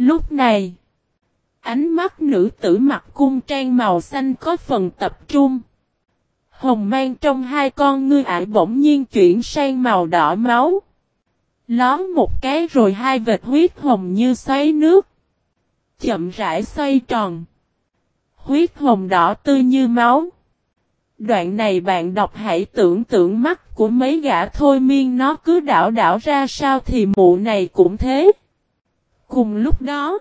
Lúc này, ánh mắt nữ tử mặc cung trang màu xanh có phần tập trung. Hồng mang trong hai con ngươi ải bỗng nhiên chuyển sang màu đỏ máu. Lón một cái rồi hai vệt huyết hồng như xoáy nước. Chậm rãi xoay tròn. Huyết hồng đỏ tươi như máu. Đoạn này bạn đọc hãy tưởng tượng mắt của mấy gã thôi miên nó cứ đảo đảo ra sao thì mụ này cũng thế. Cùng lúc đó,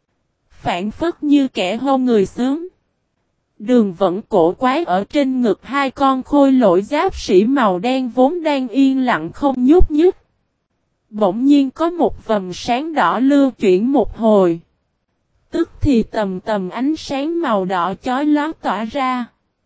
phản phất như kẻ hô người sướng. Đường vẫn cổ quái ở trên ngực hai con khôi lỗi giáp sĩ màu đen vốn đang yên lặng không nhúc nhích. Bỗng nhiên có một vầng sáng đỏ lưu chuyển một hồi. Tức thì tầm tầm ánh sáng màu đỏ chói lóa tỏa ra.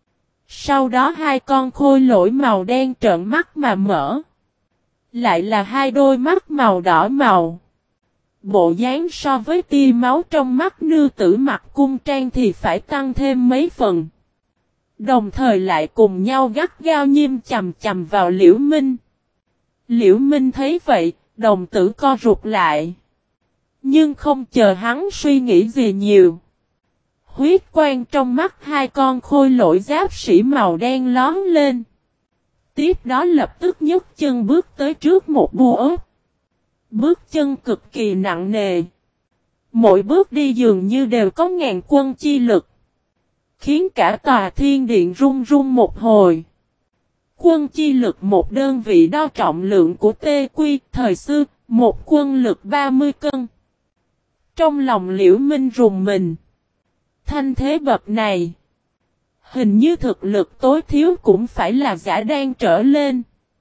Sau đó hai con khôi lỗi màu đen trợn mắt mà mở. Lại là hai đôi mắt màu đỏ màu. Bộ dáng so với tia máu trong mắt nữ tử mặc cung trang thì phải tăng thêm mấy phần. Đồng thời lại cùng nhau gắt gao nhiêm chằm chằm vào Liễu Minh. Liễu Minh thấy vậy, đồng tử co rụt lại. Nhưng không chờ hắn suy nghĩ gì nhiều. Huyết quang trong mắt hai con khôi lỗi giáp sĩ màu đen lóm lên. Tiếp đó lập tức nhấc chân bước tới trước một bua ớt. Bước chân cực kỳ nặng nề. Mỗi bước đi dường như đều có ngàn quân chi lực. Khiến cả tòa thiên điện rung rung một hồi. Quân chi lực một đơn vị đo trọng lượng của Tê Quy thời xưa, một quân lực 30 cân. Trong lòng Liễu Minh rùng mình. Thanh thế bậc này. Hình như thực lực tối thiếu cũng phải là giả đan trở lên.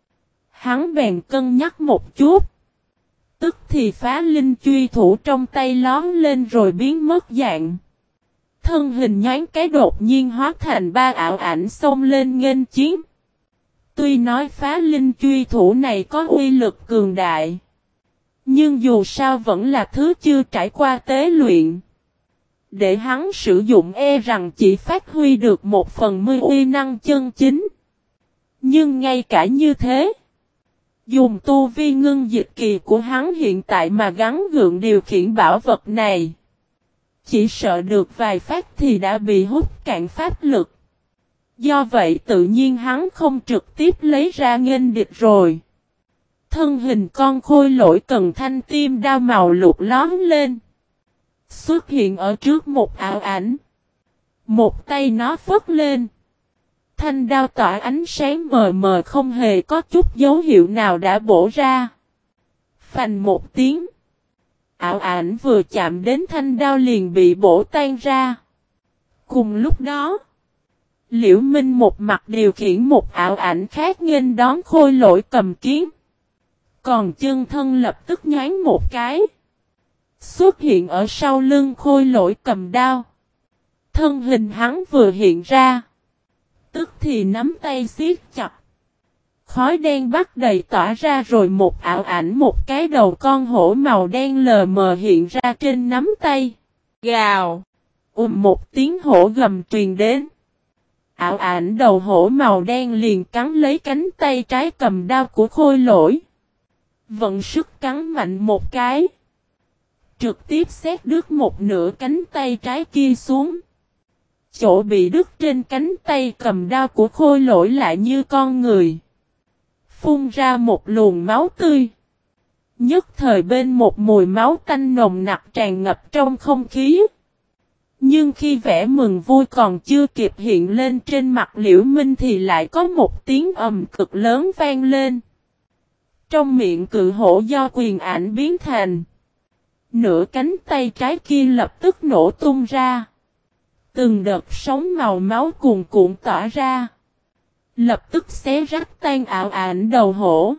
Hắn bèn cân nhắc một chút. Tức thì phá linh truy thủ trong tay lóm lên rồi biến mất dạng. Thân hình nhoáng cái đột nhiên hóa thành ba ảo ảnh xông lên nghênh chiến. Tuy nói phá linh truy thủ này có uy lực cường đại. Nhưng dù sao vẫn là thứ chưa trải qua tế luyện. Để hắn sử dụng e rằng chỉ phát huy được 1/10 uy năng chân chính. Nhưng ngay cả như thế. Dùng tu vi ngưng dịch kỳ của hắn hiện tại mà gắng gượng điều khiển bảo vật này. Chỉ sợ được vài phát thì đã bị hút cạn pháp lực. Do vậy tự nhiên hắn không trực tiếp lấy ra nghênh địch rồi. Thân hình con khôi lỗi cần thanh tim đao màu lục lóm lên. Xuất hiện ở trước một ảo ảnh. Một tay nó phất lên. Thanh đao tỏa ánh sáng mờ mờ không hề có chút dấu hiệu nào đã bổ ra. Phành một tiếng. Ảo ảnh vừa chạm đến thanh đao liền bị bổ tan ra. Cùng lúc đó, Liễu Minh một mặt điều khiển một ảo ảnh khác nghênh đón khôi lỗi cầm kiếm. Còn chân thân lập tức nhoáng một cái. Xuất hiện ở sau lưng khôi lỗi cầm đao. Thân hình hắn vừa hiện ra. Tức thì nắm tay siết chặt. Khói đen bắt đầy tỏa ra rồi một ảo ảnh một cái đầu con hổ màu đen lờ mờ hiện ra trên nắm tay. Gào! Một tiếng hổ gầm truyền đến. Ảo ảnh đầu hổ màu đen liền cắn lấy cánh tay trái cầm đao của khôi lỗi. Vận sức cắn mạnh một cái. Trực tiếp xét đứt một nửa cánh tay trái kia xuống. Chỗ bị đứt trên cánh tay cầm đao của khôi lỗi lại như con người. Phun ra một luồng máu tươi. Nhất thời bên một mùi máu tanh nồng nặc tràn ngập trong không khí. Nhưng khi vẻ mừng vui còn chưa kịp hiện lên trên mặt Liễu Minh thì lại có một tiếng ầm cực lớn vang lên. Trong miệng cự hổ do quyền ảnh biến thành. Nửa cánh tay trái kia lập tức nổ tung ra. Từng đợt sóng màu máu cuồn cuộn tỏa ra. Lập tức xé rách tan ảo ảnh đầu hổ.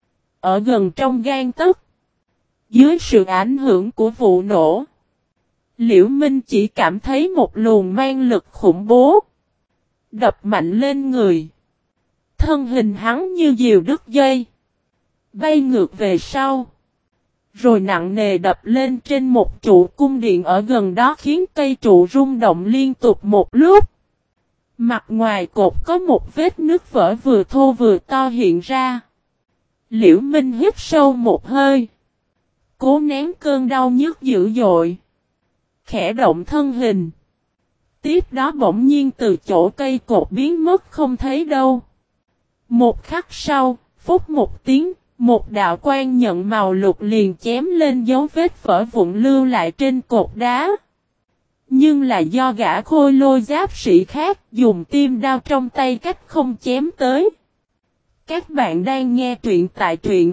Ở gần trong gan tấc. Dưới sự ảnh hưởng của vụ nổ. Liễu Minh chỉ cảm thấy một luồng mang lực khủng bố. Đập mạnh lên người. Thân hình hắn như diều đứt dây. Bay ngược về sau. Rồi nặng nề đập lên trên một trụ cung điện ở gần đó khiến cây trụ rung động liên tục một lúc. Mặt ngoài cột có một vết nứt vỡ vừa thô vừa to hiện ra. Liễu Minh hít sâu một hơi. Cố nén cơn đau nhức dữ dội. Khẽ động thân hình. Tiếp đó bỗng nhiên từ chỗ cây cột biến mất không thấy đâu. Một khắc sau, phút một tiếng, một đạo quang nhận màu lục liền chém lên dấu vết vỡ vụn lưu lại trên cột đá. Nhưng là do gã khôi lôi giáp sĩ khác dùng tiêm đao trong tay cách không chém tới. Các bạn đang nghe truyện tại truyện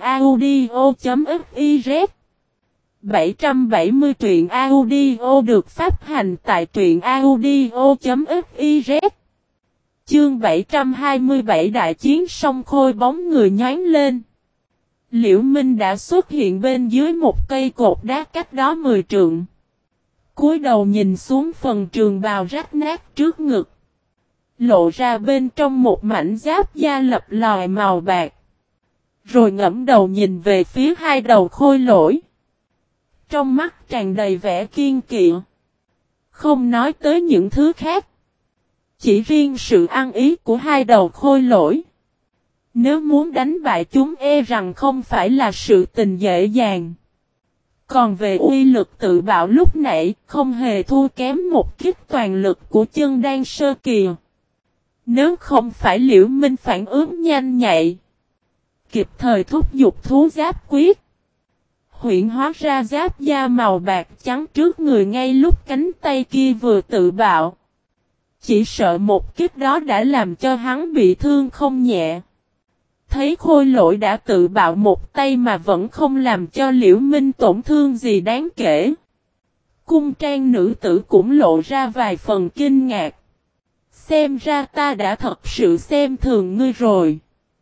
audio.fiz 770 truyện audio được phát hành tại truyện audio.fiz. Chương 727 đại chiến sông khôi bóng người nhoáng lên. Liễu Minh đã xuất hiện bên dưới một cây cột đá cách đó 10 trượng. Cúi đầu nhìn xuống phần trường bào rách nát trước ngực. Lộ ra bên trong một mảnh giáp da lập lòi màu bạc. Rồi ngẫm đầu nhìn về phía hai đầu khôi lỗi. Trong mắt tràn đầy vẻ kiên kỵ. Không nói tới những thứ khác. Chỉ riêng sự ăn ý của hai đầu khôi lỗi. Nếu muốn đánh bại chúng rằng không phải là sự tình dễ dàng. Còn về uy lực tự bạo lúc nãy không hề thua kém một kích toàn lực của chân đan sơ kỳ. Nếu không phải Liễu Minh phản ứng nhanh nhạy. Kịp thời thúc giục thú giáp quyết. Huyễn hóa ra giáp da màu bạc trắng trước người ngay lúc cánh tay kia vừa tự bạo. Chỉ sợ một kích đó đã làm cho hắn bị thương không nhẹ. Thấy khôi lỗi đã tự bạo một tay mà vẫn không làm cho Liễu Minh tổn thương gì đáng kể. Cung trang nữ tử cũng lộ ra vài phần kinh ngạc. Xem ra ta đã thật sự xem thường ngươi rồi.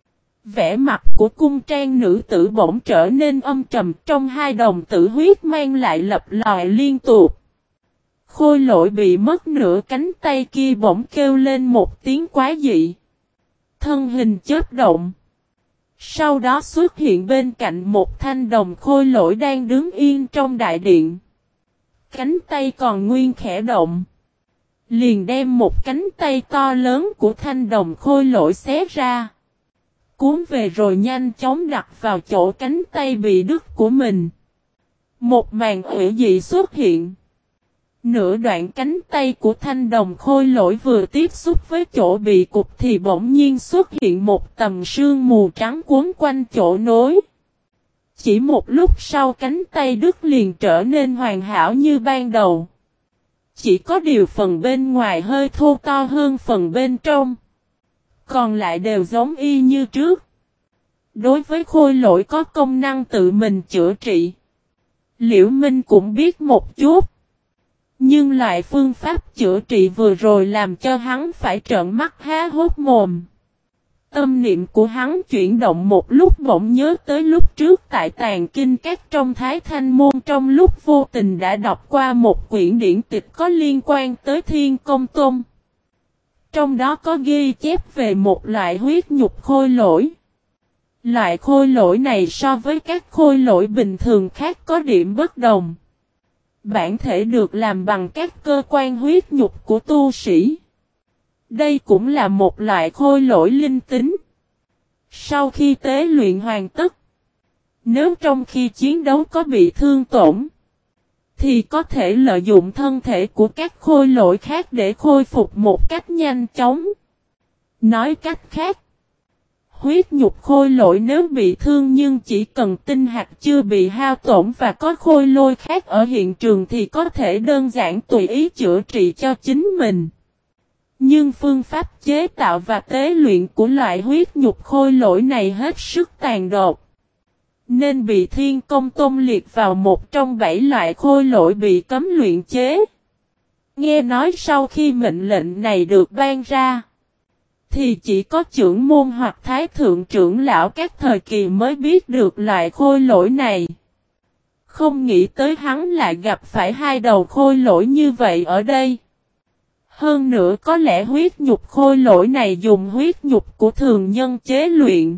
Vẻ mặt của cung trang nữ tử bỗng trở nên âm trầm, trong hai đồng tử huyết mang lại lập lòi liên tục. Khôi lỗi bị mất nửa cánh tay kia bỗng kêu lên một tiếng quái dị. Thân hình chớp động. Sau đó xuất hiện bên cạnh một thanh đồng khôi lỗi đang đứng yên trong đại điện. Cánh tay còn nguyên khẽ động. Liền đem một cánh tay to lớn của thanh đồng khôi lỗi xé ra. Cuốn về rồi nhanh chóng đặt vào chỗ cánh tay bị đứt của mình. Một màn ủy dị xuất hiện. Nửa đoạn cánh tay của thanh đồng khôi lỗi vừa tiếp xúc với chỗ bị cụt thì bỗng nhiên xuất hiện một tầng sương mù trắng cuốn quanh chỗ nối. Chỉ một lúc sau cánh tay đứt liền trở nên hoàn hảo như ban đầu. Chỉ có điều phần bên ngoài hơi thô to hơn phần bên trong. Còn lại đều giống y như trước. Đối với khôi lỗi có công năng tự mình chữa trị. Liễu Minh cũng biết một chút. Nhưng loại phương pháp chữa trị vừa rồi làm cho hắn phải trợn mắt há hốt mồm. Tâm niệm của hắn chuyển động một lúc bỗng nhớ tới lúc trước tại Tàn Kinh Các trong Thái Thanh Môn trong lúc vô tình đã đọc qua một quyển điển tịch có liên quan tới Thiên Công Tôn. Trong đó có ghi chép về một loại huyết nhục khôi lỗi. Loại khôi lỗi này so với các khôi lỗi bình thường khác có điểm bất đồng. Bản thể được làm bằng các cơ quan huyết nhục của tu sĩ. Đây cũng là một loại khôi lỗi linh tính. Sau khi tế luyện hoàn tất, nếu trong khi chiến đấu có bị thương tổn, thì có thể lợi dụng thân thể của các khôi lỗi khác để khôi phục một cách nhanh chóng. Nói cách khác, huyết nhục khôi lỗi nếu bị thương nhưng chỉ cần tinh hạt chưa bị hao tổn và có khôi lôi khác ở hiện trường thì có thể đơn giản tùy ý chữa trị cho chính mình. Nhưng phương pháp chế tạo và tế luyện của loại huyết nhục khôi lỗi này hết sức tàn độc. Nên bị Thiên Công Tôn liệt vào một trong 7 loại khôi lỗi bị cấm luyện chế. Nghe nói sau khi mệnh lệnh này được ban ra, thì chỉ có trưởng môn hoặc thái thượng trưởng lão các thời kỳ mới biết được loại khôi lỗi này. Không nghĩ tới hắn lại gặp phải hai đầu khôi lỗi như vậy ở đây. Hơn nữa có lẽ huyết nhục khôi lỗi này dùng huyết nhục của thường nhân chế luyện.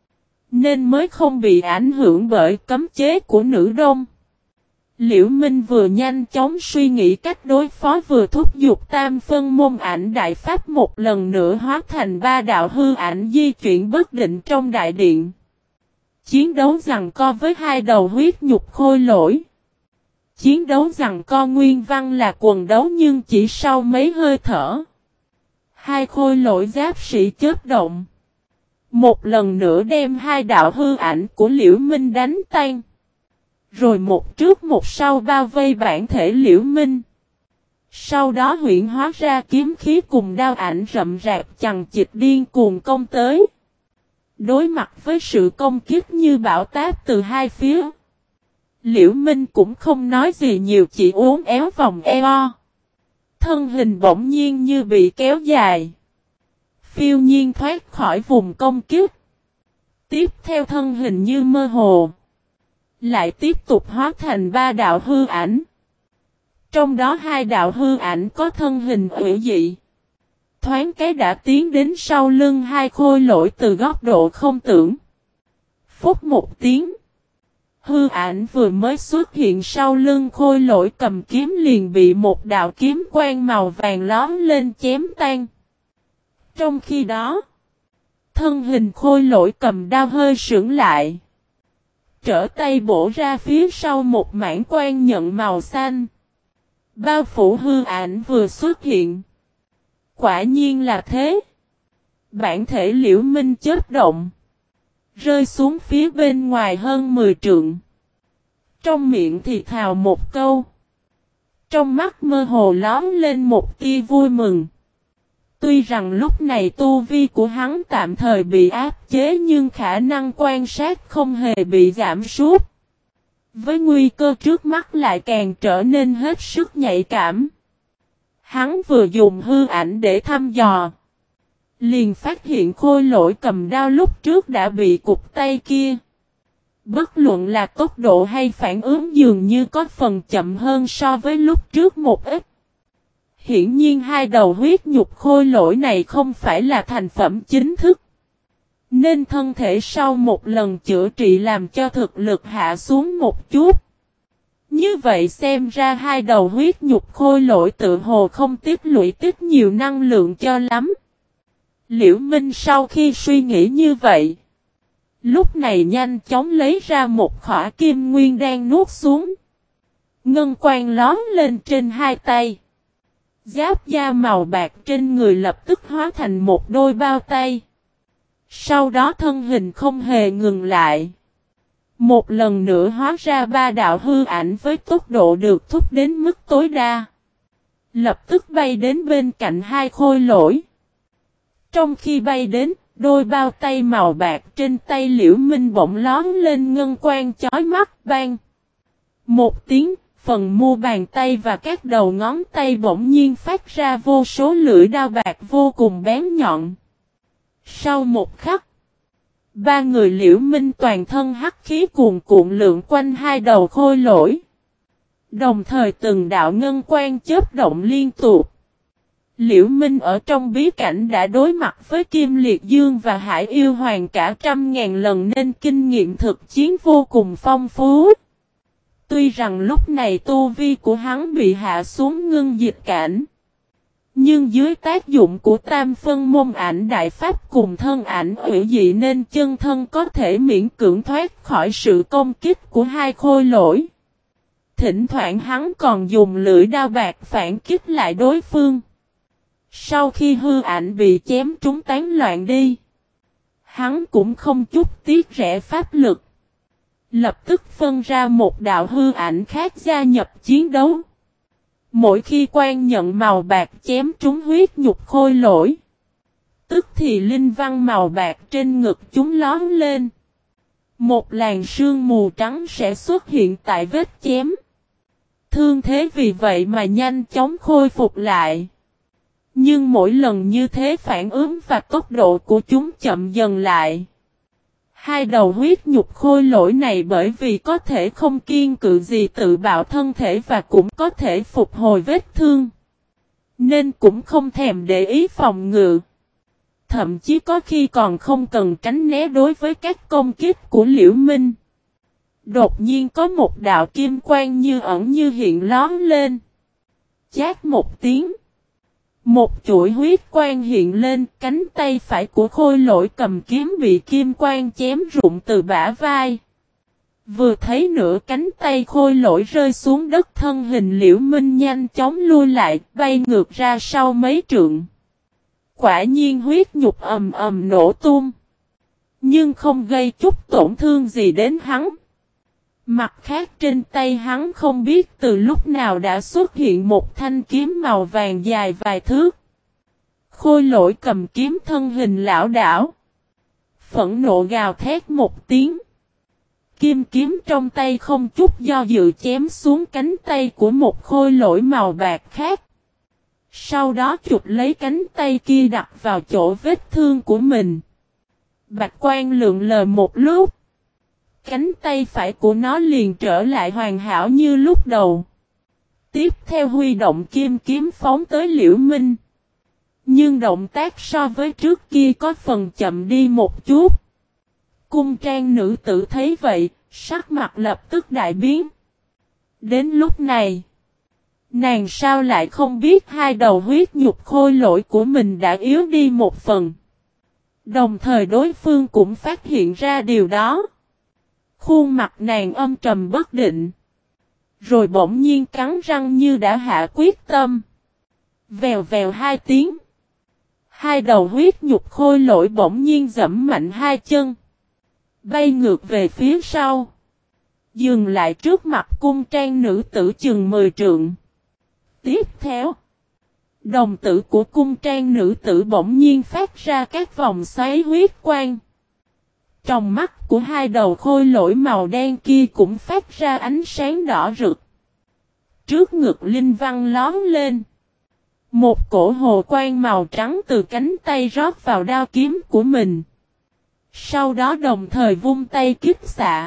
Nên mới không bị ảnh hưởng bởi cấm chế của nữ đông. Liễu Minh vừa nhanh chóng suy nghĩ cách đối phó vừa thúc giục tam phân môn ảnh đại pháp một lần nữa hóa thành 3 đạo hư ảnh di chuyển bất định trong đại điện. Chiến đấu giằng co với hai đầu huyết nhục khôi lỗi. Chiến đấu giằng co nguyên văn là quần đấu nhưng chỉ sau mấy hơi thở. Hai khôi lỗi giáp sĩ chớp động. Một lần nữa đem hai đạo hư ảnh của Liễu Minh đánh tan. Rồi một trước một sau bao vây bản thể Liễu Minh. Sau đó huyễn hóa ra kiếm khí cùng đao ảnh rậm rạp chằng chịt điên cuồng công tới. Đối mặt với sự công kích như bão táp từ hai phía. Liễu Minh cũng không nói gì nhiều, chỉ uốn éo vòng eo. Thân hình bỗng nhiên như bị kéo dài. Phiêu nhiên thoát khỏi vùng công kích. Tiếp theo thân hình như mơ hồ. Lại tiếp tục hóa thành ba đạo hư ảnh. Trong đó hai đạo hư ảnh có thân hình hủy dị. Thoáng cái đã tiến đến sau lưng hai khôi lỗi từ góc độ không tưởng. Phút một tiếng. Hư ảnh vừa mới xuất hiện sau lưng khôi lỗi cầm kiếm liền bị một đạo kiếm quang màu vàng lóm lên chém tan. Trong khi đó, thân hình khôi lỗi cầm đao hơi sững lại. Trở tay bổ ra phía sau một mảng quang nhận màu xanh. Bao phủ hư ảnh vừa xuất hiện. Quả nhiên là thế. Bản thể Liễu Minh chớp động. Rơi xuống phía bên ngoài hơn 10 trượng. Trong miệng thì thào một câu. Trong mắt mơ hồ lóm lên một tia vui mừng. Tuy rằng lúc này tu vi của hắn tạm thời bị áp chế nhưng khả năng quan sát không hề bị giảm sút. Với nguy cơ trước mắt lại càng trở nên hết sức nhạy cảm. Hắn vừa dùng hư ảnh để thăm dò. Liền phát hiện khôi lỗi cầm đao lúc trước đã bị cụt tay kia. Bất luận là tốc độ hay phản ứng dường như có phần chậm hơn so với lúc trước một ít. Hiển nhiên hai đầu huyết nhục khôi lỗi này không phải là thành phẩm chính thức. Nên thân thể sau một lần chữa trị làm cho thực lực hạ xuống một chút. Như vậy xem ra hai đầu huyết nhục khôi lỗi tự hồ không tích lũy tích nhiều năng lượng cho lắm. Liễu Minh sau khi suy nghĩ như vậy. Lúc này nhanh chóng lấy ra một khỏa kim nguyên đan nuốt xuống. Ngân quang lóm lên trên hai tay. Giáp da màu bạc trên người lập tức hóa thành một đôi bao tay. Sau đó thân hình không hề ngừng lại. Một lần nữa hóa ra ba đạo hư ảnh với tốc độ được thúc đến mức tối đa. Lập tức bay đến bên cạnh hai khôi lỗi. Trong khi bay đến, đôi bao tay màu bạc trên tay Liễu Minh bỗng lóm lên ngân quang chói mắt bang. Một tiếng, phần mu bàn tay và các đầu ngón tay bỗng nhiên phát ra vô số lưỡi đao bạc vô cùng bén nhọn. Sau một khắc, ba người Liễu Minh toàn thân hắc khí cuồn cuộn lượn quanh hai đầu khôi lỗi. Đồng thời từng đạo ngân quang chớp động liên tục. Liễu Minh ở trong bí cảnh đã đối mặt với Kim Liệt Dương và Hải Yêu Hoàng cả 100.000 lần nên kinh nghiệm thực chiến vô cùng phong phú. Tuy rằng lúc này tu vi của hắn bị hạ xuống ngưng dịch cảnh. Nhưng dưới tác dụng của tam phân môn ảnh đại pháp cùng thân ảnh hủy dị nên chân thân có thể miễn cưỡng thoát khỏi sự công kích của hai khôi lỗi. Thỉnh thoảng hắn còn dùng lưỡi đao bạc phản kích lại đối phương. Sau khi hư ảnh bị chém trúng tán loạn đi, hắn cũng không chút tiếc rẻ pháp lực. Lập tức phân ra một đạo hư ảnh khác gia nhập chiến đấu. Mỗi khi quan nhận màu bạc chém trúng huyết nhục khôi lỗi, tức thì linh văn màu bạc trên ngực chúng lóm lên. Một làn sương mù trắng sẽ xuất hiện tại vết chém. Thương thế vì vậy mà nhanh chóng khôi phục lại. Nhưng mỗi lần như thế phản ứng và tốc độ của chúng chậm dần lại. Hai đầu huyết nhục khôi lỗi này bởi vì có thể không kiên cự gì tự bạo thân thể và cũng có thể phục hồi vết thương. Nên cũng không thèm để ý phòng ngự. Thậm chí có khi còn không cần tránh né đối với các công kích của Liễu Minh. Đột nhiên có một đạo kim quang như ẩn như hiện lóm lên. Chát một tiếng. Một chuỗi huyết quang hiện lên, cánh tay phải của Khôi Lỗi cầm kiếm bị kim quang chém rụng từ bả vai. Vừa thấy nửa cánh tay Khôi Lỗi rơi xuống đất, thân hình Liễu Minh nhanh chóng lui lại, bay ngược ra sau mấy trượng. Quả nhiên huyết nhục ầm ầm nổ tung, nhưng không gây chút tổn thương gì đến hắn. Mặt khác trên tay hắn không biết từ lúc nào đã xuất hiện một thanh kiếm màu vàng dài vài thước. Khôi Lỗi cầm kiếm, thân hình lảo đảo, phẫn nộ gào thét một tiếng. Kim kiếm trong tay không chút do dự chém xuống cánh tay của một Khôi Lỗi màu bạc khác. Sau đó chụp lấy cánh tay kia đặt vào chỗ vết thương của mình. Bạch quang lượn lờ một lúc, cánh tay phải của nó liền trở lại hoàn hảo như lúc đầu. Tiếp theo huy động kim kiếm phóng tới Liễu Minh. Nhưng động tác so với trước kia có phần chậm đi một chút. Cung trang nữ tử thấy vậy, sắc mặt lập tức đại biến. Đến lúc này, nàng sao lại không biết hai đầu huyết nhục Khôi Lỗi của mình đã yếu đi một phần. Đồng thời đối phương cũng phát hiện ra điều đó. Khuôn mặt nàng âm trầm bất định. Rồi bỗng nhiên cắn răng như đã hạ quyết tâm. Vèo vèo hai tiếng. Hai đầu huyết nhục Khôi Lỗi bỗng nhiên giẫm mạnh hai chân, bay ngược về phía sau. Dừng lại trước mặt cung trang nữ tử chừng 10 trượng. Tiếp theo, đồng tử của cung trang nữ tử bỗng nhiên phát ra các vòng xoáy huyết quang. Trong mắt của hai đầu Khôi Lỗi màu đen kia cũng phát ra ánh sáng đỏ rực. Trước ngực linh văn lóm lên. Một cổ hồ quang màu trắng từ cánh tay rót vào đao kiếm của mình. Sau đó đồng thời vung tay kích xạ.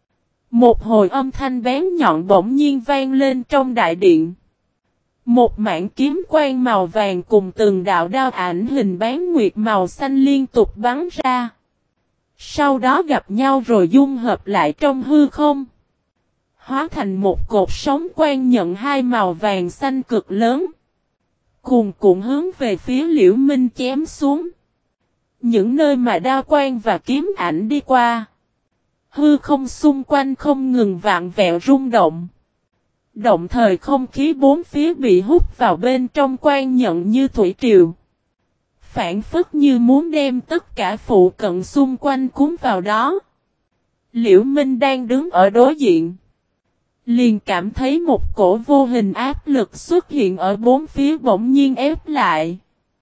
Một hồi âm thanh bén nhọn bỗng nhiên vang lên trong đại điện. Một mảng kiếm quang màu vàng cùng từng đạo đao ảnh hình bán nguyệt màu xanh liên tục bắn ra. Sau đó gặp nhau rồi dung hợp lại trong hư không. Hóa thành một cột sóng quang nhận hai màu vàng xanh cực lớn. Cuồn cuộn hướng về phía Liễu Minh chém xuống. Những nơi mà đao quang và kiếm ảnh đi qua, hư không xung quanh không ngừng vạn vẹo rung động. Động thời không khí bốn phía bị hút vào bên trong quang nhận như thủy triều. Phản phất như muốn đem tất cả phụ cận xung quanh cuốn vào đó. Liễu Minh đang đứng ở đối diện, liền cảm thấy một cổ vô hình áp lực xuất hiện ở bốn phía bỗng nhiên ép lại.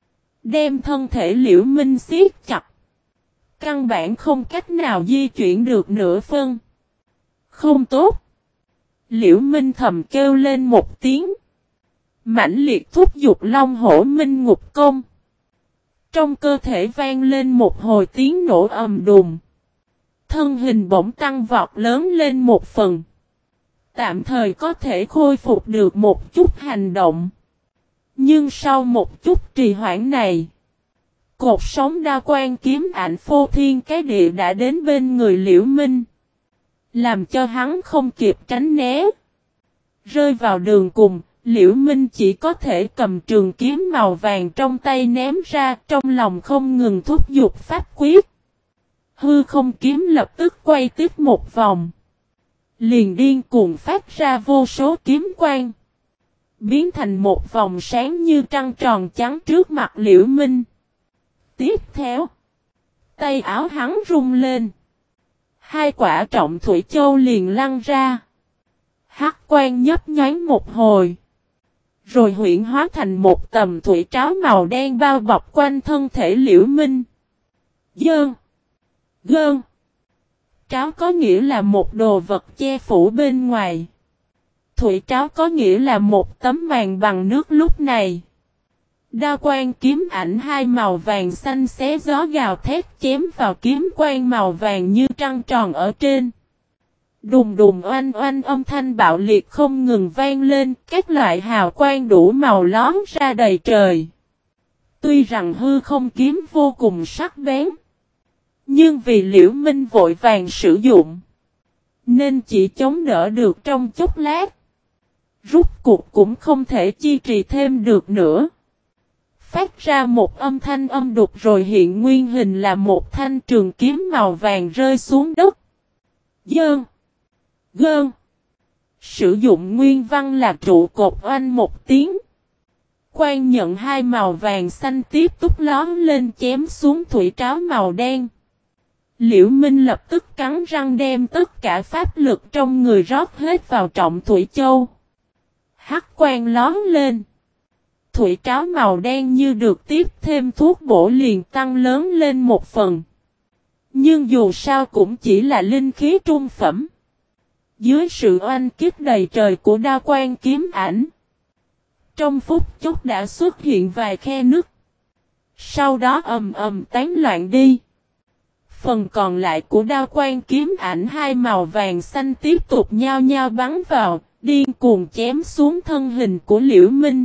Đem thân thể Liễu Minh siết chặt. Căn bản không cách nào di chuyển được nửa phân. Không tốt. Liễu Minh thầm kêu lên một tiếng. Mãnh liệt thúc giục Long Hổ Minh Ngục Công. Trong cơ thể vang lên một hồi tiếng nổ ầm đùng. Thân hình bỗng tăng vọt lớn lên một phần. Tạm thời có thể khôi phục được một chút hành động. Nhưng sau một chút trì hoãn này, cột sống đao quan kiếm ảnh phô thiên cái địa đã đến bên người Liễu Minh. Làm cho hắn không kịp tránh né. Rơi vào đường cùng, Liễu Minh chỉ có thể cầm trường kiếm màu vàng trong tay ném ra, trong lòng không ngừng thúc giục pháp quyết. Hư không kiếm lập tức quay tiếp một vòng. Liền điên cuồng phát ra vô số kiếm quang. Biến thành một vòng sáng như trăng tròn trắng trước mặt Liễu Minh. Tiếp theo, tay áo hắn rung lên. Hai quả trọng thủy châu liền lăn ra. Hắc quang nhấp nhoáng một hồi. Rồi huyễn hóa thành một tầm thủy tráo màu đen bao bọc quanh thân thể Liễu Minh. Dơn. Gơn. Tráo có nghĩa là một đồ vật che phủ bên ngoài. Thủy tráo có nghĩa là một tấm màn bằng nước lúc này. Đao quang kiếm ảnh hai màu vàng xanh xé gió gào thét chém vào kiếm quang màu vàng như trăng tròn ở trên. Đùng đùng oanh oanh âm thanh bạo liệt không ngừng vang lên, các loại hào quang đủ màu lóm ra đầy trời. Tuy rằng hư không kiếm vô cùng sắc bén, nhưng vì Liễu Minh vội vàng sử dụng, nên chỉ chống đỡ được trong chốc lát. Rút cuộc cũng không thể chi trì thêm được nữa. phát ra một âm thanh âm đục rồi hiện nguyên hình là một thanh trường kiếm màu vàng rơi xuống đất. Dơn. Gơn. Sử dụng nguyên văn là trụ cột oanh một tiếng. Quan nhận hai màu vàng xanh tiếp tục lón lên chém xuống thủy tráo màu đen. Liễu Minh lập tức cắn răng đem tất cả pháp lực trong người rót hết vào trọng thủy châu. Hắc quang lón lên. Thủy tráo màu đen như được tiếp thêm thuốc bổ liền tăng lớn lên một phần. Nhưng dù sao cũng chỉ là linh khí trung phẩm. Dưới sự oanh kích đầy trời của đao quan kiếm ảnh. Trong phút chốc đã xuất hiện vài khe nứt. Sau đó ầm ầm tán loạn đi. Phần còn lại của đao quan kiếm ảnh hai màu vàng xanh tiếp tục nhao nhao bắn vào, điên cuồng chém xuống thân hình của Liễu Minh.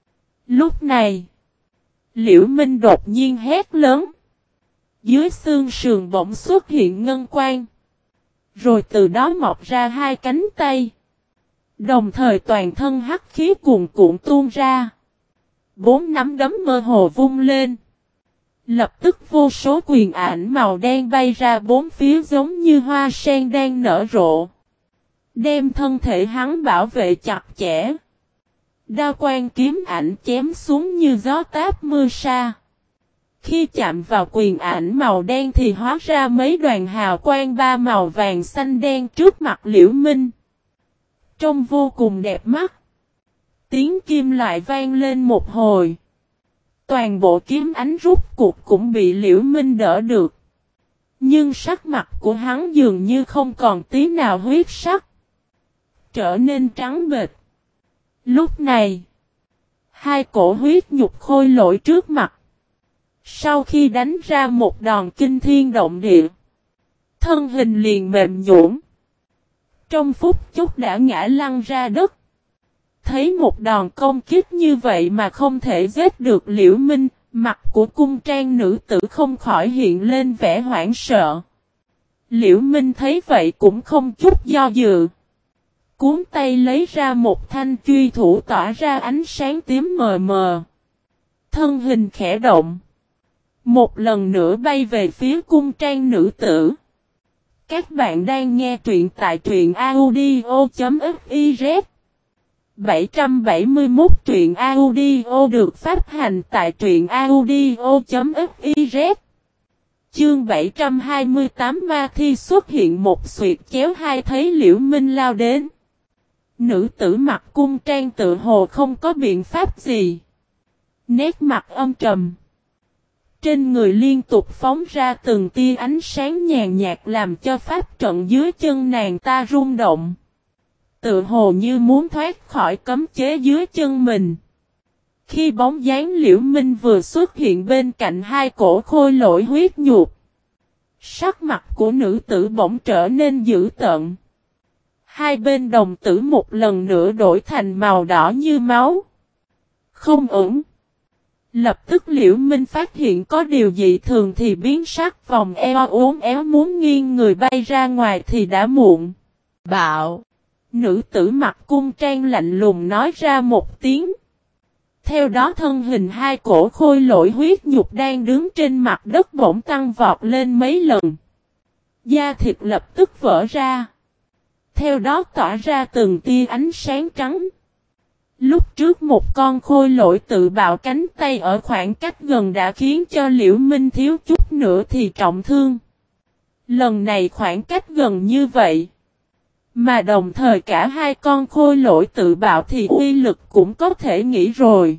Lúc này, Liễu Minh đột nhiên hét lớn. Dưới xương sườn bỗng xuất hiện ngân quang. Rồi từ đó mọc ra hai cánh tay. Đồng thời toàn thân hắc khí cuồn cuộn tuôn ra. Bốn nắm đấm mơ hồ vung lên. Lập tức vô số quyền ảnh màu đen bay ra bốn phía giống như hoa sen đang nở rộ. Đem thân thể hắn bảo vệ chặt chẽ. Đao quan kiếm ảnh chém xuống như gió táp mưa sa. Khi chạm vào quyền ảnh màu đen thì hóa ra mấy đoàn hào quang ba màu vàng xanh đen trước mặt Liễu Minh. Trông vô cùng đẹp mắt. Tiếng kim loại vang lên một hồi. Toàn bộ kiếm ánh rút cuộc cũng bị Liễu Minh đỡ được. Nhưng sắc mặt của hắn dường như không còn tí nào huyết sắc. Trở nên trắng bệch. Lúc này, hai cổ huyết nhục khôi lỗi trước mặt. Sau khi đánh ra một đòn kinh thiên động địa, thân hình liền mềm nhũn. Trong phút chốc đã ngã lăn ra đất. Thấy một đòn công kích như vậy mà không thể giết được Liễu Minh, mặt của cung trang nữ tử không khỏi hiện lên vẻ hoảng sợ. Liễu Minh thấy vậy cũng không chút do dự. Cuốn tay lấy ra một thanh truy thủ tỏa ra ánh sáng tím mờ mờ. Thân hình khẽ động. Một lần nữa bay về phía cung trang nữ tử. Các bạn đang nghe truyện tại truyện audio.fiz 771 truyện audio được phát hành tại truyện audio.fiz. Chương 728 ma thi xuất hiện một xuyệt chéo hai thấy Liễu Minh lao đến. Nữ tử mặc cung trang tự hồ không có biện pháp gì. Nét mặt âm trầm. Trên người liên tục phóng ra từng tia ánh sáng nhàn nhạt làm cho pháp trận dưới chân nàng ta rung động. Tự hồ như muốn thoát khỏi cấm chế dưới chân mình. Khi bóng dáng Liễu Minh vừa xuất hiện bên cạnh hai cổ khôi lỗi huyết nhục. Sắc mặt của nữ tử bỗng trở nên dữ tợn. Hai bên đồng tử một lần nữa đổi thành màu đỏ như máu. Không ổn. Lập tức Liễu Minh phát hiện có điều dị thường thì biến sắc, vòng eo uốn éo muốn nghiêng người bay ra ngoài thì đã muộn. Bạo! Nữ tử mặc cung trang lạnh lùng nói ra một tiếng. Theo đó thân hình hai cổ khôi lỗi huyết nhục đang đứng trên mặt đất bỗng tăng vọt lên mấy lần. Da thịt lập tức vỡ ra. Theo đó tỏa ra từng tia ánh sáng trắng. Lúc trước một con khôi lỗi tự bạo cánh tay ở khoảng cách gần đã khiến cho Liễu Minh thiếu chút nữa thì trọng thương. Lần này khoảng cách gần như vậy. Mà đồng thời cả hai con khôi lỗi tự bạo thì uy lực cũng có thể nghĩ rồi.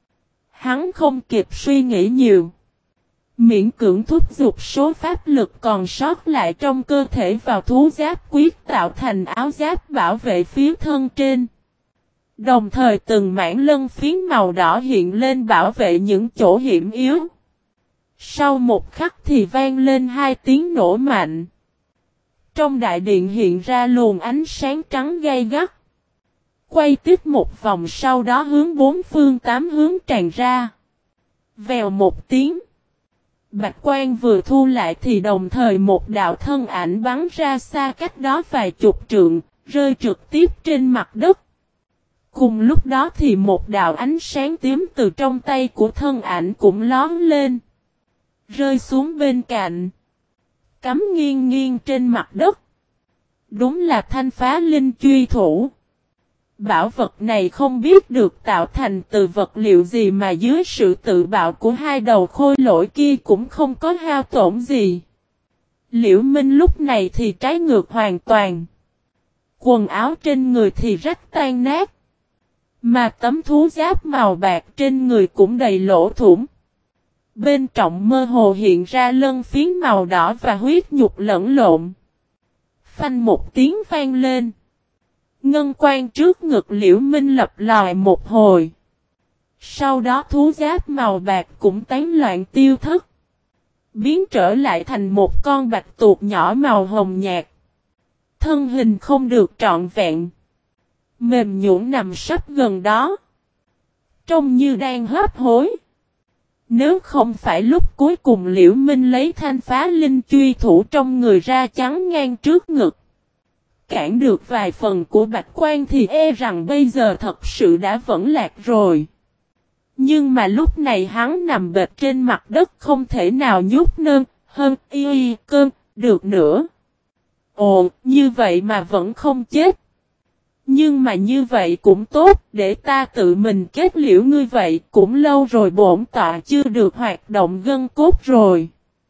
Hắn không kịp suy nghĩ nhiều. Miễn cưỡng thúc giục số pháp lực còn sót lại trong cơ thể vào thú giáp quyết tạo thành áo giáp bảo vệ phía thân trên. Đồng thời từng mảng lân phiến màu đỏ hiện lên bảo vệ những chỗ hiểm yếu. Sau một khắc thì vang lên hai tiếng nổ mạnh. Trong đại điện hiện ra luồng ánh sáng trắng gay gắt. Quay tiếp một vòng sau đó hướng bốn phương tám hướng tràn ra. Vèo một tiếng. Bạch quang vừa thu lại thì đồng thời một đạo thân ảnh bắn ra xa cách đó vài chục trượng, rơi trực tiếp trên mặt đất. Cùng lúc đó thì một đạo ánh sáng tím từ trong tay của thân ảnh cũng lóe lên. Rơi xuống bên cạnh. Cắm nghiêng nghiêng trên mặt đất. Đúng là thanh phá linh truy thủ. Bảo vật này không biết được tạo thành từ vật liệu gì mà dưới sự tự bạo của hai đầu khôi lỗi kia cũng không có hao tổn gì. Liễu Minh lúc này thì trái ngược hoàn toàn. Quần áo trên người thì rách tan nát. Mà tấm thú giáp màu bạc trên người cũng đầy lỗ thủng. Bên trong mơ hồ hiện ra lân phiến màu đỏ và huyết nhục lẫn lộn. Phanh một tiếng vang lên. Ngân quang trước ngực Liễu Minh lập lòi một hồi. Sau đó thú giáp màu bạc cũng tán loạn tiêu thất. Biến trở lại thành một con bạch tuộc nhỏ màu hồng nhạt. Thân hình không được trọn vẹn. Mềm nhũn nằm sấp gần đó. Trông như đang hấp hối. Nếu không phải lúc cuối cùng Liễu Minh lấy thanh phá linh truy thủ trong người ra chắn ngang trước ngực. Cản được vài phần của bạch quan thì e rằng bây giờ thật sự đã vẫn lạc rồi. Nhưng mà lúc này hắn nằm bệt trên mặt đất không thể nào nhúc nơn, cơn, được nữa. Ồ, như vậy mà vẫn không chết. Nhưng mà như vậy cũng tốt, để ta tự mình kết liễu ngươi vậy, cũng lâu rồi bổn tọa chưa được hoạt động gân cốt rồi.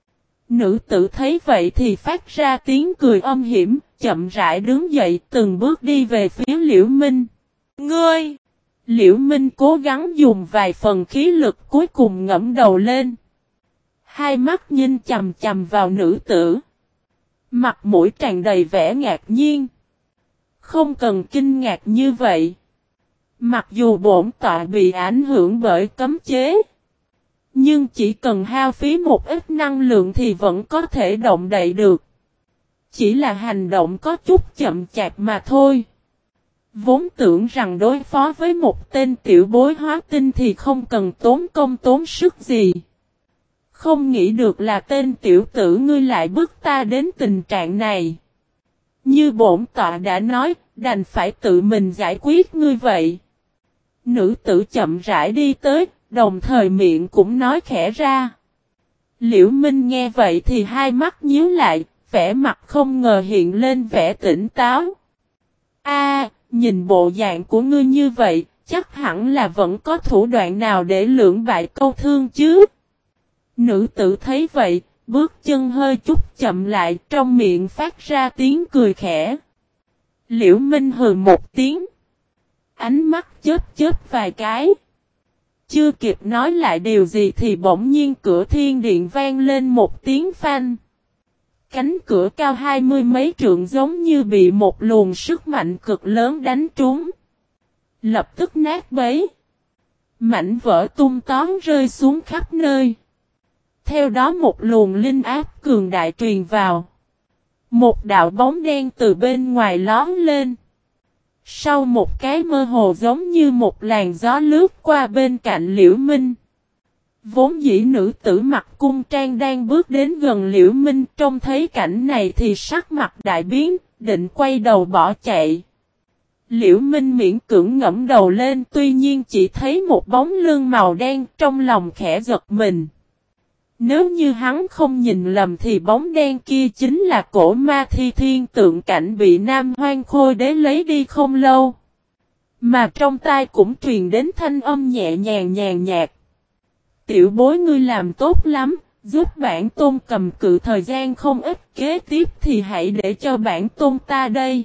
Nữ tử thấy vậy thì phát ra tiếng cười âm hiểm, chậm rãi đứng dậy từng bước đi về phía Liễu Minh. Ngươi! Liễu Minh cố gắng dùng vài phần khí lực cuối cùng ngẫm đầu lên. Hai mắt nhìn chằm chằm vào nữ tử. Mặt mũi tràn đầy vẻ ngạc nhiên. Không cần kinh ngạc như vậy. Mặc dù bổn tọa bị ảnh hưởng bởi cấm chế. Nhưng chỉ cần hao phí một ít năng lượng thì vẫn có thể động đậy được. Chỉ là hành động có chút chậm chạp mà thôi. Vốn tưởng rằng đối phó với một tên tiểu bối hóa tinh thì không cần tốn công tốn sức gì. Không nghĩ được là tên tiểu tử ngươi lại bức ta đến tình trạng này. Như bổn tọa đã nói, đành phải tự mình giải quyết ngươi vậy. Nữ tử chậm rãi đi tới, đồng thời miệng cũng nói khẽ ra. Liễu Minh nghe vậy thì hai mắt nhíu lại, vẻ mặt không ngờ hiện lên vẻ tỉnh táo. Nhìn bộ dạng của ngươi như vậy, chắc hẳn là vẫn có thủ đoạn nào để lưỡng bại câu thương chứ. Nữ tử thấy vậy, bước chân hơi chút chậm lại, trong miệng phát ra tiếng cười khẽ. Liễu Minh hừ một tiếng. Ánh mắt chớp chớp vài cái. Chưa kịp nói lại điều gì thì bỗng nhiên cửa thiên điện vang lên một tiếng phanh. Cánh cửa cao 20 mấy trượng giống như bị một luồng sức mạnh cực lớn đánh trúng. Lập tức nát bấy. Mảnh vỡ tung tóm rơi xuống khắp nơi. Theo đó một luồng linh áp cường đại truyền vào. Một đạo bóng đen từ bên ngoài lóm lên. Sau một cái mơ hồ giống như một làn gió lướt qua bên cạnh Liễu Minh. Vốn dĩ nữ tử mặc cung trang đang bước đến gần Liễu Minh, trông thấy cảnh này thì sắc mặt đại biến, định quay đầu bỏ chạy. Liễu Minh miễn cưỡng ngẫm đầu lên, tuy nhiên chỉ thấy một bóng lưng màu đen, trong lòng khẽ giật mình. Nếu như hắn không nhìn lầm thì bóng đen kia chính là cổ ma thi thiên tượng cảnh bị Nam Hoang Khôi Đế lấy đi không lâu. Mà trong tai cũng truyền đến thanh âm nhẹ nhàng nhàn nhạt. Tiểu bối ngươi làm tốt lắm, giúp bản tôn cầm cự thời gian không ít, kế tiếp thì hãy để cho bản tôn ta đây.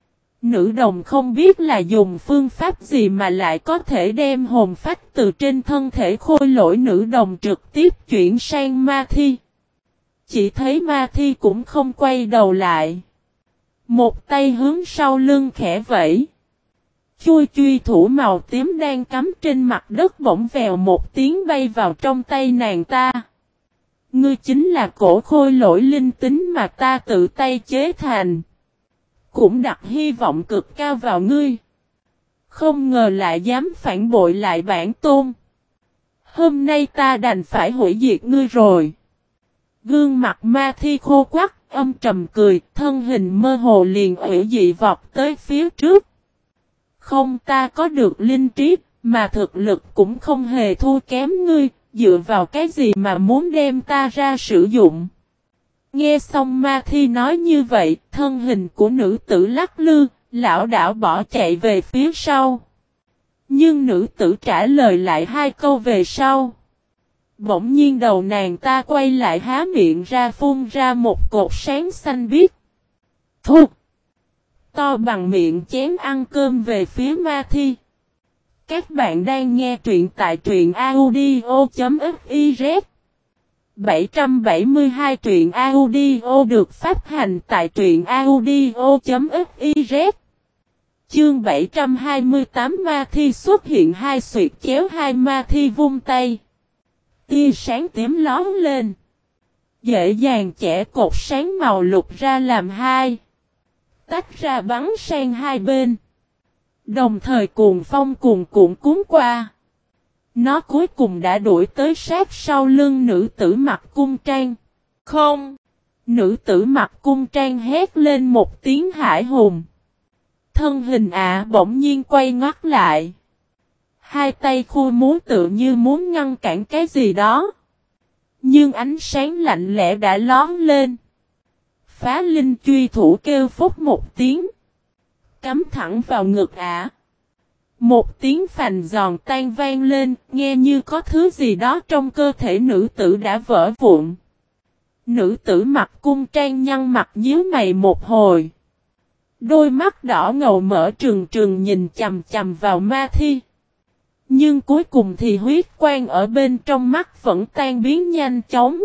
Nữ đồng không biết là dùng phương pháp gì mà lại có thể đem hồn phách từ trên thân thể khôi lỗi nữ đồng trực tiếp chuyển sang ma thi. Chỉ thấy ma thi cũng không quay đầu lại. Một tay hướng sau lưng khẽ vẫy. Chui truy thủ màu tím đang cắm trên mặt đất bỗng vèo một tiếng bay vào trong tay nàng ta. Ngươi chính là cổ khôi lỗi linh tính mà ta tự tay chế thành. Cũng đặt hy vọng cực cao vào ngươi. Không ngờ lại dám phản bội lại bản tôn. Hôm nay ta đành phải hủy diệt ngươi rồi. Gương mặt ma thi khô quắc, âm trầm cười, thân hình mơ hồ liền ủy dị vọt tới phía trước. Không, ta có được linh trí, mà thực lực cũng không hề thua kém ngươi, dựa vào cái gì mà muốn đem ta ra sử dụng. Nghe xong Ma Thi nói như vậy, thân hình của nữ tử lắc lư, lão đảo bỏ chạy về phía sau. Nhưng nữ tử trả lời lại hai câu về sau. Bỗng nhiên đầu nàng ta quay lại há miệng ra phun ra một cột sáng xanh biếc. Thục! To bằng miệng chén ăn cơm về phía Ma Thi. Các bạn đang nghe truyện tại truyện audio.fiz 772 truyện audio được phát hành tại truyện audio.fiz Chương 728 Ma Thi xuất hiện hai xuyệt chéo hai Ma Thi vung tay. Tia sáng tím lóm lên. Dễ dàng chẻ cột sáng màu lục ra làm hai. Tách ra bắn sang hai bên. Đồng thời cuồng phong cuồn cuộn cuốn qua. Nó cuối cùng đã đuổi tới sát sau lưng nữ tử mặc cung trang. Không! Nữ tử mặc cung trang hét lên một tiếng hải hùng. Thân hình bỗng nhiên quay ngoắt lại. Hai tay khu múa tự như muốn ngăn cản cái gì đó. Nhưng ánh sáng lạnh lẽ đã lón lên. Phá linh truy thủ kêu phúc một tiếng. Cắm thẳng vào ngực Một tiếng phành giòn tan vang lên, nghe như có thứ gì đó trong cơ thể nữ tử đã vỡ vụn. Nữ tử mặc cung trang nhăn mặt nhíu mày một hồi. Đôi mắt đỏ ngầu mở trừng trừng nhìn chằm chằm vào Ma Thi. Nhưng cuối cùng thì huyết quang ở bên trong mắt vẫn tan biến nhanh chóng.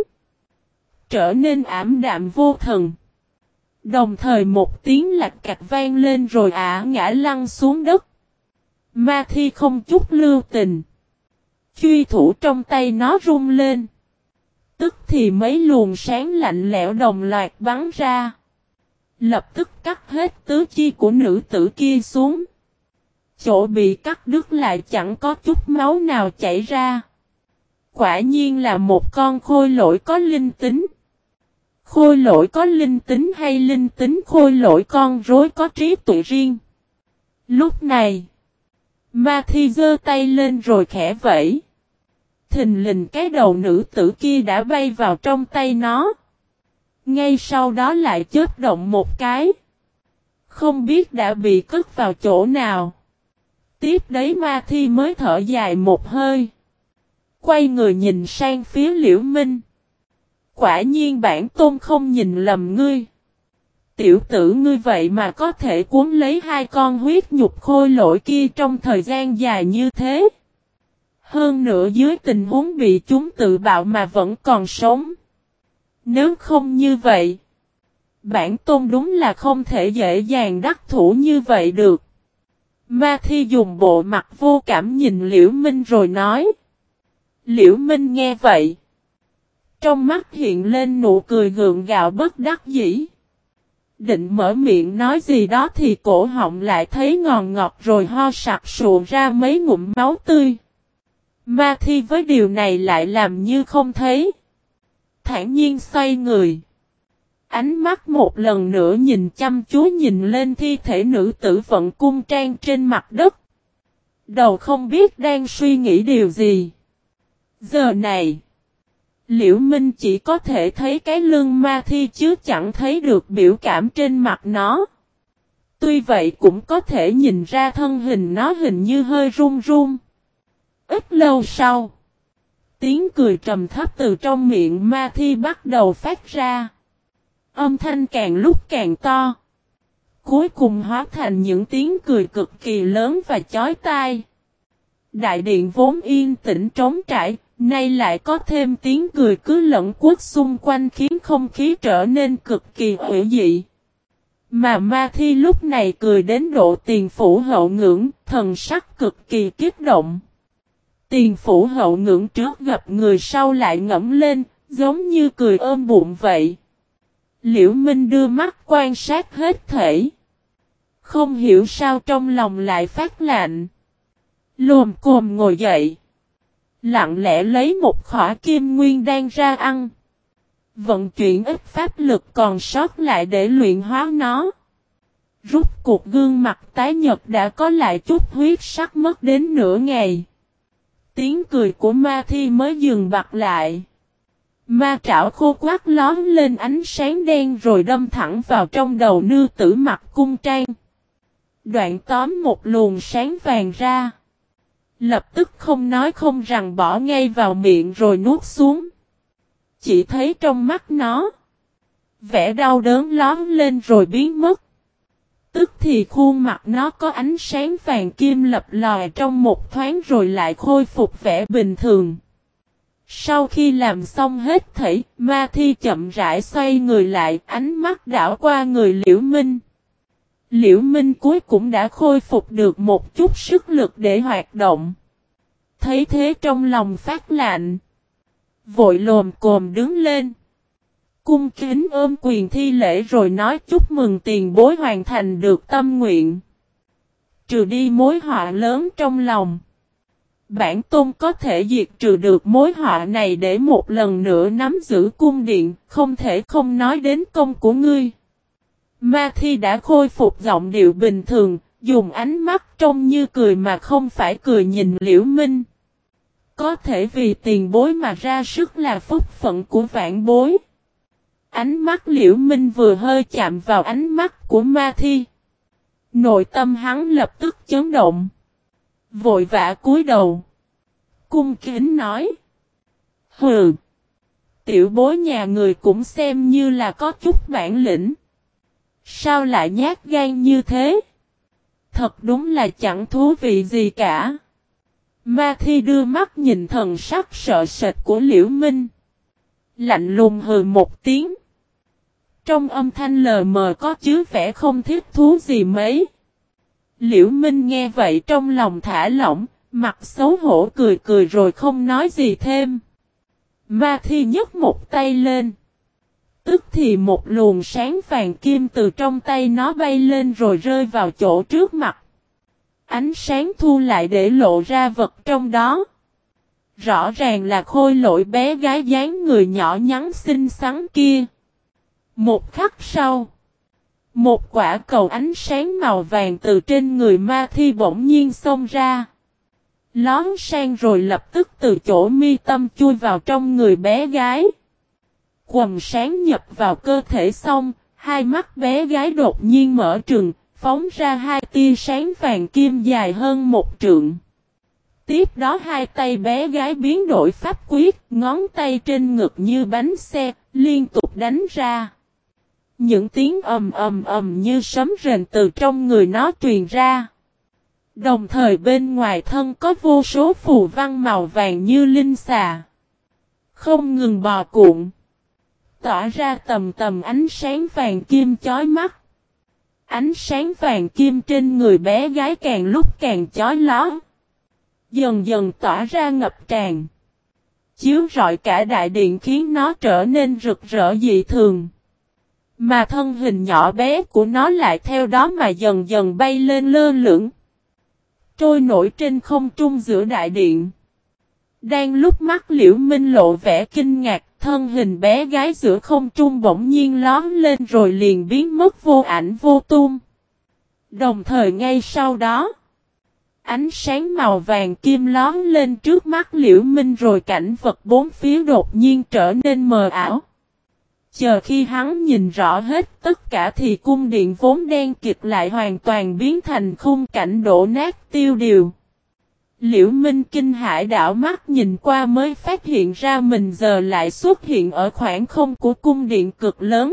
Trở nên ảm đạm vô thần. Đồng thời một tiếng lạch cạch vang lên rồi ngã lăn xuống đất. Ma Thi không chút lưu tình. Truy thủ trong tay nó rung lên. Tức thì mấy luồng sáng lạnh lẽo đồng loạt bắn ra. Lập tức cắt hết tứ chi của nữ tử kia xuống. Chỗ bị cắt đứt lại chẳng có chút máu nào chảy ra. Quả nhiên là một con khôi lỗi có linh tính. Khôi lỗi có linh tính hay linh tính khôi lỗi con rối có trí tuệ riêng. Lúc này, Ma Thi giơ tay lên rồi khẽ vẫy. Thình lình cái đầu nữ tử kia đã bay vào trong tay nó. Ngay sau đó lại chớp động một cái. Không biết đã bị cất vào chỗ nào. Tiếp đấy Ma Thi mới thở dài một hơi. Quay người nhìn sang phía Liễu Minh. Quả nhiên bản tôn không nhìn lầm ngươi. Tiểu tử ngươi vậy mà có thể cuốn lấy hai con huyết nhục khôi lỗi kia trong thời gian dài như thế. Hơn nữa dưới tình huống bị chúng tự bạo mà vẫn còn sống. Nếu không như vậy, bản tôn đúng là không thể dễ dàng đắc thủ như vậy được. Ma Thi dùng bộ mặt vô cảm nhìn Liễu Minh rồi nói. Liễu Minh nghe vậy. Trong mắt hiện lên nụ cười gượng gạo bất đắc dĩ. Định mở miệng nói gì đó thì cổ họng lại thấy ngòn ngọt rồi ho sặc sụa ra mấy ngụm máu tươi. Ma Thi với điều này lại làm như không thấy. Thản nhiên xoay người. Ánh mắt một lần nữa nhìn chăm chú nhìn lên thi thể nữ tử vận cung trang trên mặt đất. Đầu không biết đang suy nghĩ điều gì. Giờ này, Liễu Minh chỉ có thể thấy cái lưng Ma Thi chứ chẳng thấy được biểu cảm trên mặt nó. Tuy vậy cũng có thể nhìn ra thân hình nó hình như hơi run run. Ít lâu sau, tiếng cười trầm thấp từ trong miệng Ma Thi bắt đầu phát ra. Âm thanh càng lúc càng to. Cuối cùng hóa thành những tiếng cười cực kỳ lớn và chói tai. Đại điện vốn yên tĩnh trống trải, nay lại có thêm tiếng cười cứ lẫn quất xung quanh khiến không khí trở nên cực kỳ hủy dị. Mà Ma Thi lúc này cười đến độ tiền phủ hậu ngưỡng, thần sắc cực kỳ kích động. Tiền phủ hậu ngưỡng trước gặp người sau lại ngẫm lên, giống như cười ôm bụng vậy. Liễu Minh đưa mắt quan sát hết thể. Không hiểu sao trong lòng lại phát lạnh. Lồm cồm ngồi dậy. Lặng lẽ lấy một khỏa kim nguyên đan ra ăn. Vận chuyển ít pháp lực còn sót lại để luyện hóa nó. Rút cuộc gương mặt tái nhợt đã có lại chút huyết sắc mất đến nửa ngày. Tiếng cười của Ma Thi mới dừng bặt lại. Ma trảo khô quắc lóm lên ánh sáng đen rồi đâm thẳng vào trong đầu nư tử Mặc Cung Trang. Đoạn tóm một luồng sáng vàng ra. Lập tức không nói không rằng bỏ ngay vào miệng rồi nuốt xuống. Chỉ thấy trong mắt nó, vẻ đau đớn lóm lên rồi biến mất. Tức thì khuôn mặt nó có ánh sáng vàng kim lập lòi trong một thoáng rồi lại khôi phục vẻ bình thường. Sau khi làm xong hết thảy, Ma Thi chậm rãi xoay người lại, ánh mắt đảo qua người Liễu Minh. Liễu Minh cuối cũng đã khôi phục được một chút sức lực để hoạt động. Thấy thế trong lòng phát lạnh. Vội lồm cồm đứng lên. Cung kính ôm quyền thi lễ rồi nói chúc mừng tiền bối hoàn thành được tâm nguyện. Trừ đi mối họa lớn trong lòng. Bản tôn có thể diệt trừ được mối họa này để một lần nữa nắm giữ cung điện, không thể không nói đến công của ngươi. Ma Thi đã khôi phục giọng điệu bình thường, dùng ánh mắt trông như cười mà không phải cười nhìn Liễu Minh. Có thể vì tiền bối mà ra sức là phúc phận của vạn bối. Ánh mắt Liễu Minh vừa hơi chạm vào ánh mắt của Ma Thi. Nội tâm hắn lập tức chấn động. Vội vã cúi đầu. Cung kính nói. Hừ. Tiểu bối nhà người cũng xem như là có chút bản lĩnh. Sao lại nhát gan như thế? Thật đúng là chẳng thú vị gì cả. Ma Thi đưa mắt nhìn thần sắc sợ sệt của Liễu Minh. Lạnh lùng hừ một tiếng. Trong âm thanh lờ mờ có chứa vẻ không thích thú gì mấy. Liễu Minh nghe vậy trong lòng thả lỏng, mặt xấu hổ cười cười rồi không nói gì thêm. Ma Thi nhấc một tay lên. Tức thì một luồng sáng vàng kim từ trong tay nó bay lên rồi rơi vào chỗ trước mặt. Ánh sáng thu lại để lộ ra vật trong đó. Rõ ràng là khôi lỗi bé gái dáng người nhỏ nhắn xinh xắn kia. Một khắc sau, một quả cầu ánh sáng màu vàng từ trên người Ma Thi bỗng nhiên xông ra. Lón sang rồi lập tức từ chỗ mi tâm chui vào trong người bé gái. Quầng sáng nhập vào cơ thể xong, hai mắt bé gái đột nhiên mở trừng, phóng ra hai tia sáng vàng kim dài hơn một trượng. Tiếp đó hai tay bé gái biến đổi pháp quyết, ngón tay trên ngực như bánh xe, liên tục đánh ra. Những tiếng ầm ầm ầm như sấm rền từ trong người nó truyền ra. Đồng thời bên ngoài thân có vô số phù văn màu vàng như linh xà. Không ngừng bò cuộn. Tỏa ra tầm tầm ánh sáng vàng kim chói mắt. Ánh sáng vàng kim trên người bé gái càng lúc càng chói lóa. Dần dần tỏa ra ngập tràn. Chiếu rọi cả đại điện khiến nó trở nên rực rỡ dị thường. Mà thân hình nhỏ bé của nó lại theo đó mà dần dần bay lên lơ lửng. Trôi nổi trên không trung giữa đại điện. Đang lúc mắt Liễu Minh lộ vẻ kinh ngạc, thân hình bé gái giữa không trung bỗng nhiên lóm lên rồi liền biến mất vô ảnh vô tung. Đồng thời ngay sau đó, ánh sáng màu vàng kim lóm lên trước mắt Liễu Minh rồi cảnh vật bốn phía đột nhiên trở nên mờ ảo. Chờ khi hắn nhìn rõ hết tất cả thì cung điện vốn đen kịt lại hoàn toàn biến thành khung cảnh đổ nát tiêu điều. Liễu Minh kinh hãi đảo mắt nhìn qua mới phát hiện ra mình giờ lại xuất hiện ở khoảng không của cung điện cực lớn.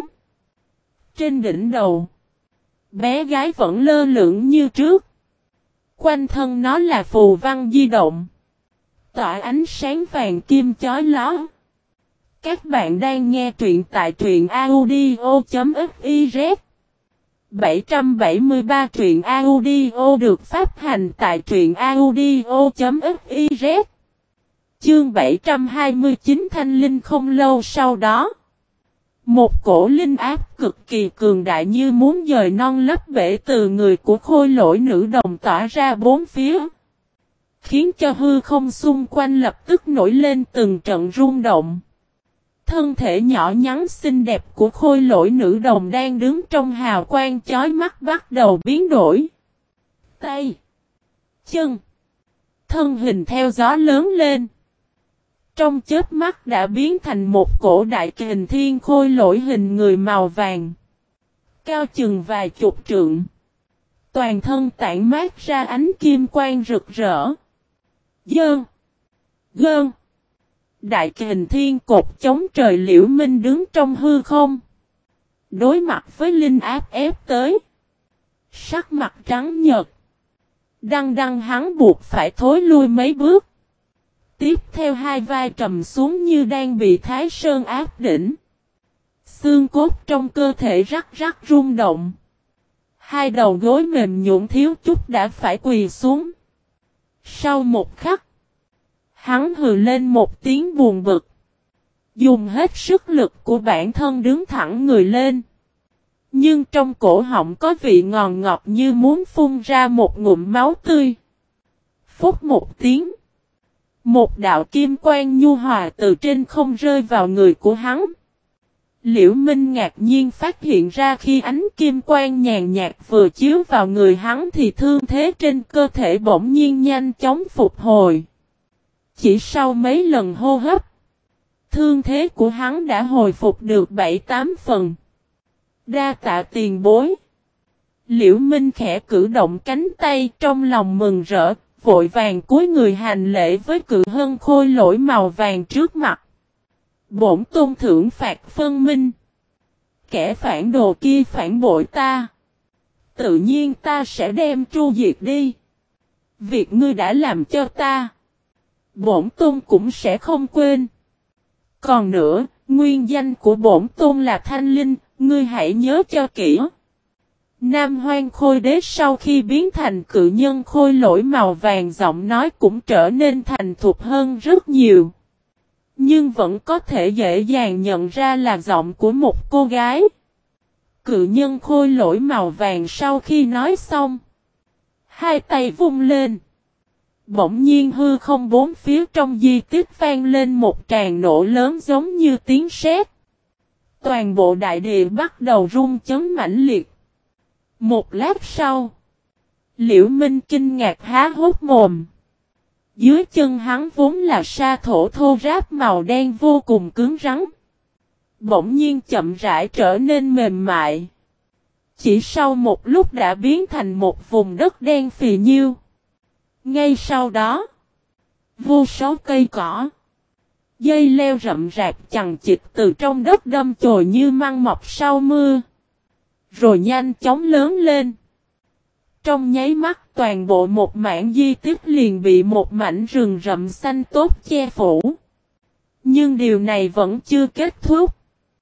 Trên đỉnh đầu, bé gái vẫn lơ lửng như trước. Quanh thân nó là phù văn di động, tỏa ánh sáng vàng kim chói lóa. Các bạn đang nghe truyện tại truyện audio.fiz 773 truyện audio được phát hành tại truyện audio.fiz Chương 729 Thanh Linh. Không lâu sau đó, một cổ linh áp cực kỳ cường đại như muốn dời non lấp bể từ người của khôi lỗi nữ đồng tỏa ra bốn phía, khiến cho hư không xung quanh lập tức nổi lên từng trận rung động. thân thể nhỏ nhắn xinh đẹp của khôi lỗi nữ đồng đang đứng trong hào quang chói mắt bắt đầu biến đổi. Tay, chân, thân hình theo gió lớn lên. Trong chớp mắt đã biến thành một cổ đại kình thiên khôi lỗi hình người màu vàng. Cao chừng vài chục trượng. Toàn thân tản mát ra ánh kim quang rực rỡ. Dơn. Gơn. Đại kình thiên cột chống trời Liễu Minh đứng trong hư không. Đối mặt với Linh áp ép tới. Sắc mặt trắng nhợt. Đăng đăng hắn buộc phải thối lui mấy bước. Tiếp theo hai vai trầm xuống như đang bị Thái Sơn áp đỉnh. Xương cốt trong cơ thể rắc rắc rung động. Hai đầu gối mềm nhũn thiếu chút đã phải quỳ xuống. Sau một khắc, hắn hừ lên một tiếng buồn bực. Dùng hết sức lực của bản thân đứng thẳng người lên. Nhưng trong cổ họng có vị ngọt ngọt như muốn phun ra một ngụm máu tươi. Phút một tiếng. Một đạo kim quang nhu hòa từ trên không rơi vào người của hắn. Liễu Minh ngạc nhiên phát hiện ra khi ánh kim quang nhàn nhạt vừa chiếu vào người hắn thì thương thế trên cơ thể bỗng nhiên nhanh chóng phục hồi. Chỉ sau mấy lần hô hấp, thương thế của hắn đã hồi phục được 7-8 phần. Đa tạ tiền bối. Liễu Minh khẽ cử động cánh tay trong lòng mừng rỡ, vội vàng cúi người hành lễ với cự hân khôi lỗi màu vàng trước mặt. Bổn tôn thưởng phạt phân minh. Kẻ phản đồ kia phản bội ta. Tự nhiên ta sẽ đem tru diệt đi. Việc ngươi đã làm cho ta, bổn tôn cũng sẽ không quên. Còn nữa, nguyên danh của bổn tôn là Thanh Linh, ngươi hãy nhớ cho kỹ. Nam Hoang Khôi Đế sau khi biến thành cự nhân khôi lỗi màu vàng giọng nói cũng trở nên thành thục hơn rất nhiều. Nhưng vẫn có thể dễ dàng nhận ra là giọng của một cô gái. Cự nhân khôi lỗi màu vàng sau khi nói xong, hai tay vung lên. Bỗng nhiên hư không bốn phía trong di tích vang lên một tràng nổ lớn giống như tiếng sét. Toàn bộ đại địa bắt đầu rung chấn mãnh liệt. Một lát sau, Liễu Minh kinh ngạc há hốc mồm. Dưới chân hắn vốn là sa thổ thô ráp màu đen vô cùng cứng rắn. Bỗng nhiên chậm rãi trở nên mềm mại. Chỉ sau một lúc đã biến thành một vùng đất đen phì nhiêu. Ngay sau đó, vô số cây cỏ, dây leo rậm rạp chằng chịt từ trong đất đâm chồi như măng mọc sau mưa. Rồi nhanh chóng lớn lên. Trong nháy mắt toàn bộ một mảng di tích liền bị một mảnh rừng rậm xanh tốt che phủ. Nhưng điều này vẫn chưa kết thúc.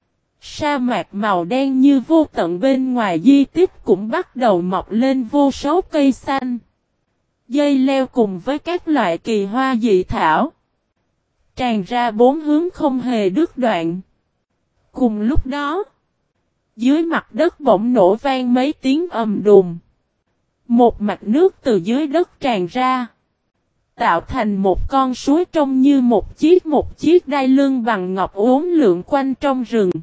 Sa mạc màu đen như vô tận bên ngoài di tích cũng bắt đầu mọc lên vô số cây xanh. Dây leo cùng với các loại kỳ hoa dị thảo. Tràn ra bốn hướng không hề đứt đoạn. Cùng lúc đó, dưới mặt đất bỗng nổ vang mấy tiếng ầm đùng. Một mạch nước từ dưới đất tràn ra. Tạo thành một con suối trông như một chiếc đai lưng bằng ngọc uốn lượn quanh trong rừng.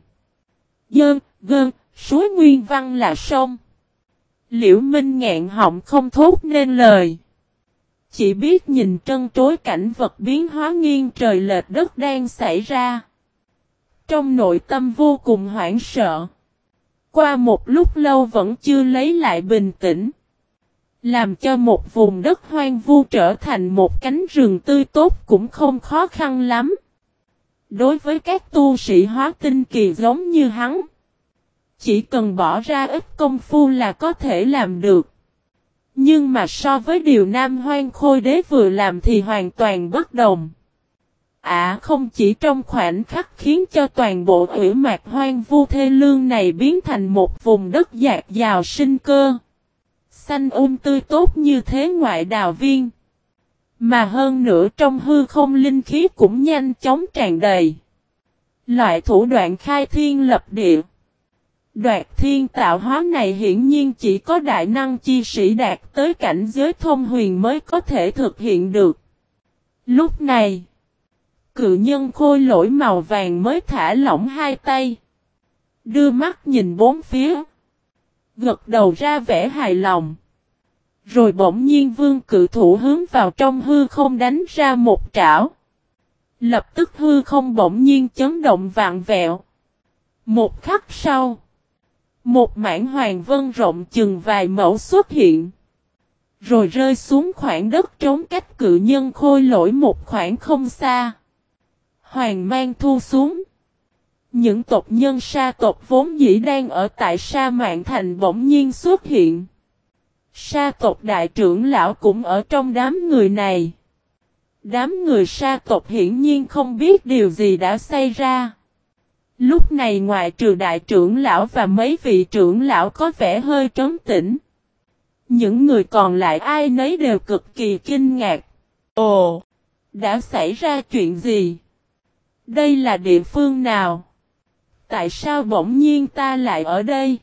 Suối nguyên văn là sông. Liễu Minh nghẹn họng không thốt nên lời. Chỉ biết nhìn trân trối cảnh vật biến hóa nghiêng trời lệch đất đang xảy ra. Trong nội tâm vô cùng hoảng sợ. Qua một lúc lâu vẫn chưa lấy lại bình tĩnh. Làm cho một vùng đất hoang vu trở thành một cánh rừng tươi tốt cũng không khó khăn lắm. Đối với các tu sĩ hóa tinh kỳ giống như hắn, chỉ cần bỏ ra ít công phu là có thể làm được. Nhưng mà so với điều Nam Hoang Khôi Đế vừa làm thì hoàn toàn bất đồng. Không chỉ trong khoảnh khắc khiến cho toàn bộ ủy mạc hoang vu thê lương này biến thành một vùng đất dạt dào sinh cơ. Xanh tươi tốt như thế ngoại đào viên. Mà hơn nữa trong hư không linh khí cũng nhanh chóng tràn đầy. Loại thủ đoạn khai thiên lập địa, đoạt thiên tạo hóa này hiển nhiên chỉ có đại năng chi sĩ đạt tới cảnh giới thông huyền mới có thể thực hiện được. Lúc này, Cự nhân khôi lỗi màu vàng mới thả lỏng hai tay. Đưa mắt nhìn bốn phía. Gật đầu ra vẻ hài lòng. Rồi bỗng nhiên vương cự thủ hướng vào trong hư không đánh ra một trảo. Lập tức hư không bỗng nhiên chấn động vạn vẹo. Một khắc sau. Một mảng hoàng vân rộng chừng vài mẫu xuất hiện. Rồi rơi xuống khoảng đất trống cách cự nhân khôi lỗi một khoảng không xa. Hoàng mang thu xuống. Những tộc nhân sa tộc vốn dĩ đang ở tại sa mạn thành bỗng nhiên xuất hiện. Sa tộc đại trưởng lão cũng ở trong đám người này. Đám người sa tộc hiển nhiên không biết điều gì đã xảy ra. Lúc này ngoại trừ đại trưởng lão và mấy vị trưởng lão có vẻ hơi trấn tĩnh. Những người còn lại ai nấy đều cực kỳ kinh ngạc. Ồ! Đã xảy ra chuyện gì? Đây là địa phương nào? Tại sao bỗng nhiên ta lại ở đây?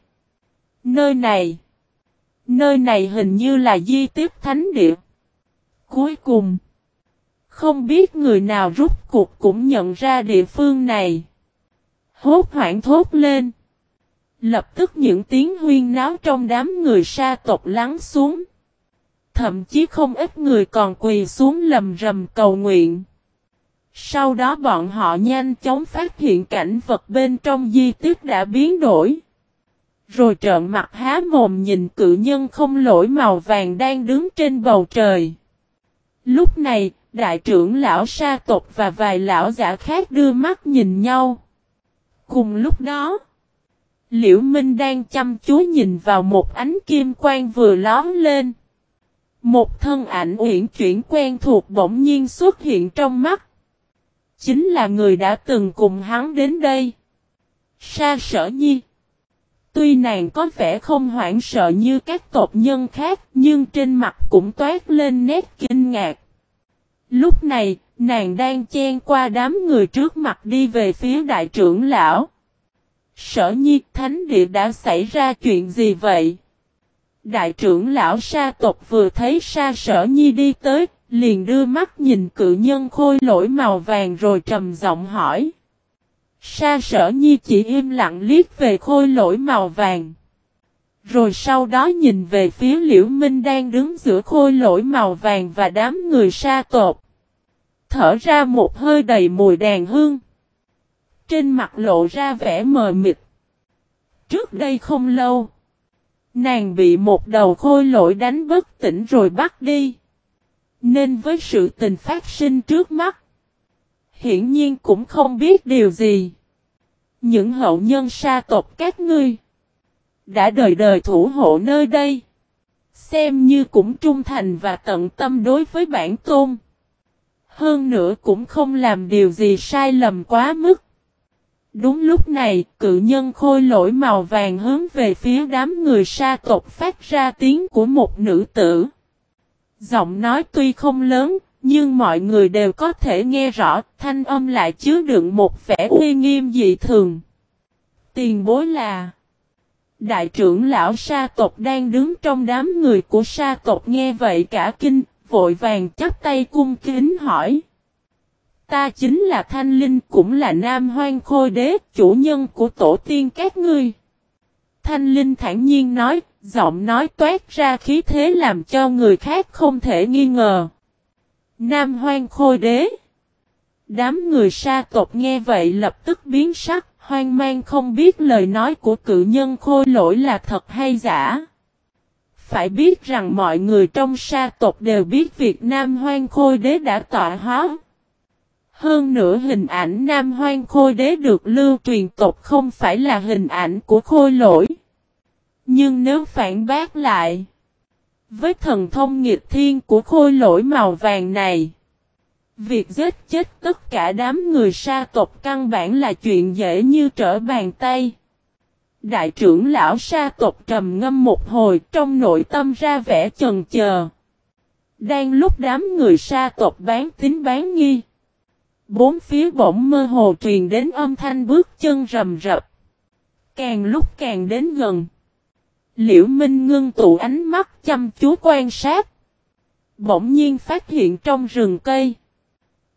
Nơi này hình như là di tích thánh địa. Cuối cùng, không biết người nào rút cuộc cũng nhận ra địa phương này. Hốt hoảng thốt lên. Lập tức những tiếng huyên náo trong đám người sa tộc lắng xuống. Thậm chí không ít người còn quỳ xuống lầm rầm cầu nguyện. Sau đó bọn họ nhanh chóng phát hiện cảnh vật bên trong di tích đã biến đổi. Rồi trợn mặt há mồm nhìn cự nhân không lỗi màu vàng đang đứng trên bầu trời. Lúc này, đại trưởng lão sa tộc và vài lão giả khác đưa mắt nhìn nhau. Cùng lúc đó, Liễu Minh đang chăm chú nhìn vào một ánh kim quang vừa lóe lên. Một thân ảnh uyển chuyển quen thuộc bỗng nhiên xuất hiện trong mắt. Chính là người đã từng cùng hắn đến đây. Sa Sở Nhi. Tuy nàng có vẻ không hoảng sợ như các tộc nhân khác, nhưng trên mặt cũng toát lên nét kinh ngạc. Lúc này, nàng đang chen qua đám người trước mặt đi về phía đại trưởng lão. Sở Nhi, thánh địa đã xảy ra chuyện gì vậy? Đại trưởng lão sa tộc vừa thấy Sa Sở Nhi đi tới, liền đưa mắt nhìn cự nhân khôi lỗi màu vàng rồi trầm giọng hỏi. Sa Sở Nhi chỉ im lặng liếc về khôi lỗi màu vàng. Rồi sau đó nhìn về phía Liễu Minh đang đứng giữa khôi lỗi màu vàng và đám người sa tộc. Thở ra một hơi đầy mùi đàn hương. Trên mặt lộ ra vẻ mờ mịt. Trước đây không lâu, nàng bị một đầu khôi lỗi đánh bất tỉnh rồi bắt đi. Nên với sự tình phát sinh trước mắt, hiển nhiên cũng không biết điều gì. Những hậu nhân sa tộc các ngươi đã đời đời thủ hộ nơi đây, xem như cũng trung thành và tận tâm đối với bản tôn. Hơn nữa cũng không làm điều gì sai lầm quá mức. Đúng lúc này, cự nhân khôi lỗi màu vàng hướng về phía đám người sa tộc phát ra tiếng của một nữ tử. Giọng nói tuy không lớn, nhưng mọi người đều có thể nghe rõ, thanh âm lại chứa đựng một vẻ uy nghiêm dị thường. Tiền bối là đại trưởng lão sa tộc đang đứng trong đám người của sa tộc nghe vậy cả kinh, vội vàng chắp tay cung kính hỏi. Ta chính là Thanh Linh, cũng là Nam Hoang Khôi Đế, chủ nhân của tổ tiên các ngươi. Thanh Linh thản nhiên nói, giọng nói toát ra khí thế làm cho người khác không thể nghi ngờ. Nam Hoang Khôi Đế. Đám người sa tộc nghe vậy lập tức biến sắc, hoang mang không biết lời nói của cự nhân khôi lỗi là thật hay giả. Phải biết rằng mọi người trong sa tộc đều biết việc Nam Hoang Khôi Đế đã tọa hóa. Hơn nữa hình ảnh Nam Hoang Khôi Đế được lưu truyền tộc không phải là hình ảnh của khôi lỗi. Nhưng nếu phản bác lại, với thần thông nghịch thiên của khôi lỗi màu vàng này, việc giết chết tất cả đám người sa tộc căn bản là chuyện dễ như trở bàn tay. Đại trưởng lão sa tộc trầm ngâm một hồi, trong nội tâm ra vẻ chần chờ. Đang lúc đám người sa tộc bán tín bán nghi, bốn phía bỗng mơ hồ truyền đến âm thanh bước chân rầm rập. Càng lúc càng đến gần. Liễu Minh ngưng tụ ánh mắt chăm chú quan sát. Bỗng nhiên phát hiện trong rừng cây,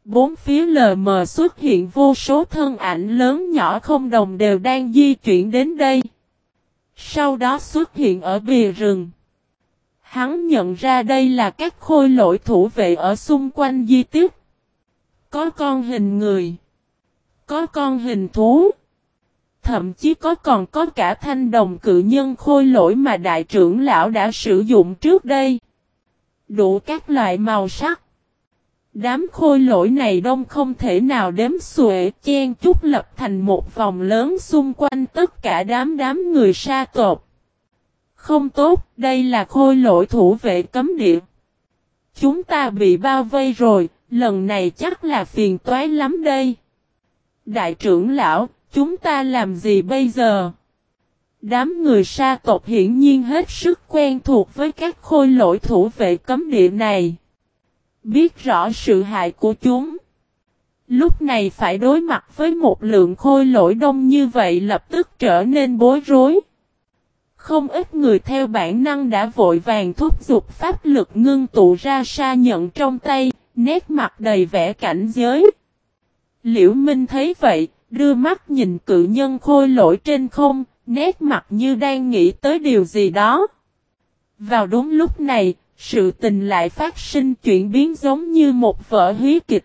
Bốn phía lờ mờ xuất hiện vô số thân ảnh lớn nhỏ không đồng đều đang di chuyển đến đây. Sau đó xuất hiện ở bìa rừng. Hắn nhận ra đây là các khôi lỗi thủ vệ ở xung quanh di tích. Có con hình người. Có con hình thú. Thậm chí còn có cả thanh đồng cự nhân khôi lỗi mà đại trưởng lão đã sử dụng trước đây. Đủ các loại màu sắc. Đám khôi lỗi này đông không thể nào đếm xuể, chen chúc lập thành một vòng lớn xung quanh tất cả đám người sa tộc. Không tốt, đây là khôi lỗi thủ vệ cấm địa. Chúng ta bị bao vây rồi, lần này chắc là phiền toái lắm đây. Đại trưởng lão, chúng ta làm gì bây giờ? Đám người sa tộc hiển nhiên hết sức quen thuộc với các khôi lỗi thủ vệ cấm địa này. Biết rõ sự hại của chúng. Lúc này phải đối mặt với một lượng khôi lỗi đông như vậy lập tức trở nên bối rối. Không ít người theo bản năng đã vội vàng thúc giục pháp lực ngưng tụ ra sa nhận trong tay, nét mặt đầy vẻ cảnh giới. Liễu Minh thấy vậy, đưa mắt nhìn cự nhân khôi lỗi trên không, nét mặt như đang nghĩ tới điều gì đó. Vào đúng lúc này, sự tình lại phát sinh chuyển biến giống như một vở hí kịch.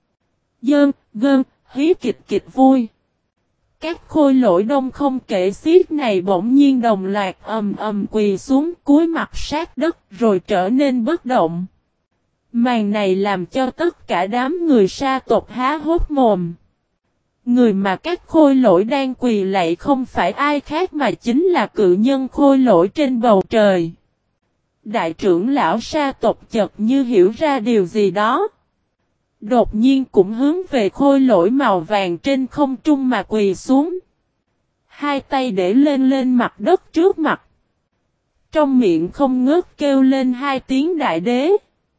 Hí kịch kịch vui. Các khôi lỗi đông không kể xiết này bỗng nhiên đồng loạt quỳ xuống cúi mặt sát đất rồi trở nên bất động. Màn này làm cho tất cả đám người sa tộc há hốc mồm. Người mà các khôi lỗi đang quỳ lạy không phải ai khác mà chính là cự nhân khôi lỗi trên bầu trời. Đại trưởng lão sa tộc chợt như hiểu ra điều gì đó. Đột nhiên cũng hướng về khôi lỗi màu vàng trên không trung mà quỳ xuống. Hai tay để lên mặt đất trước mặt. Trong miệng không ngớt kêu lên hai tiếng đại đế.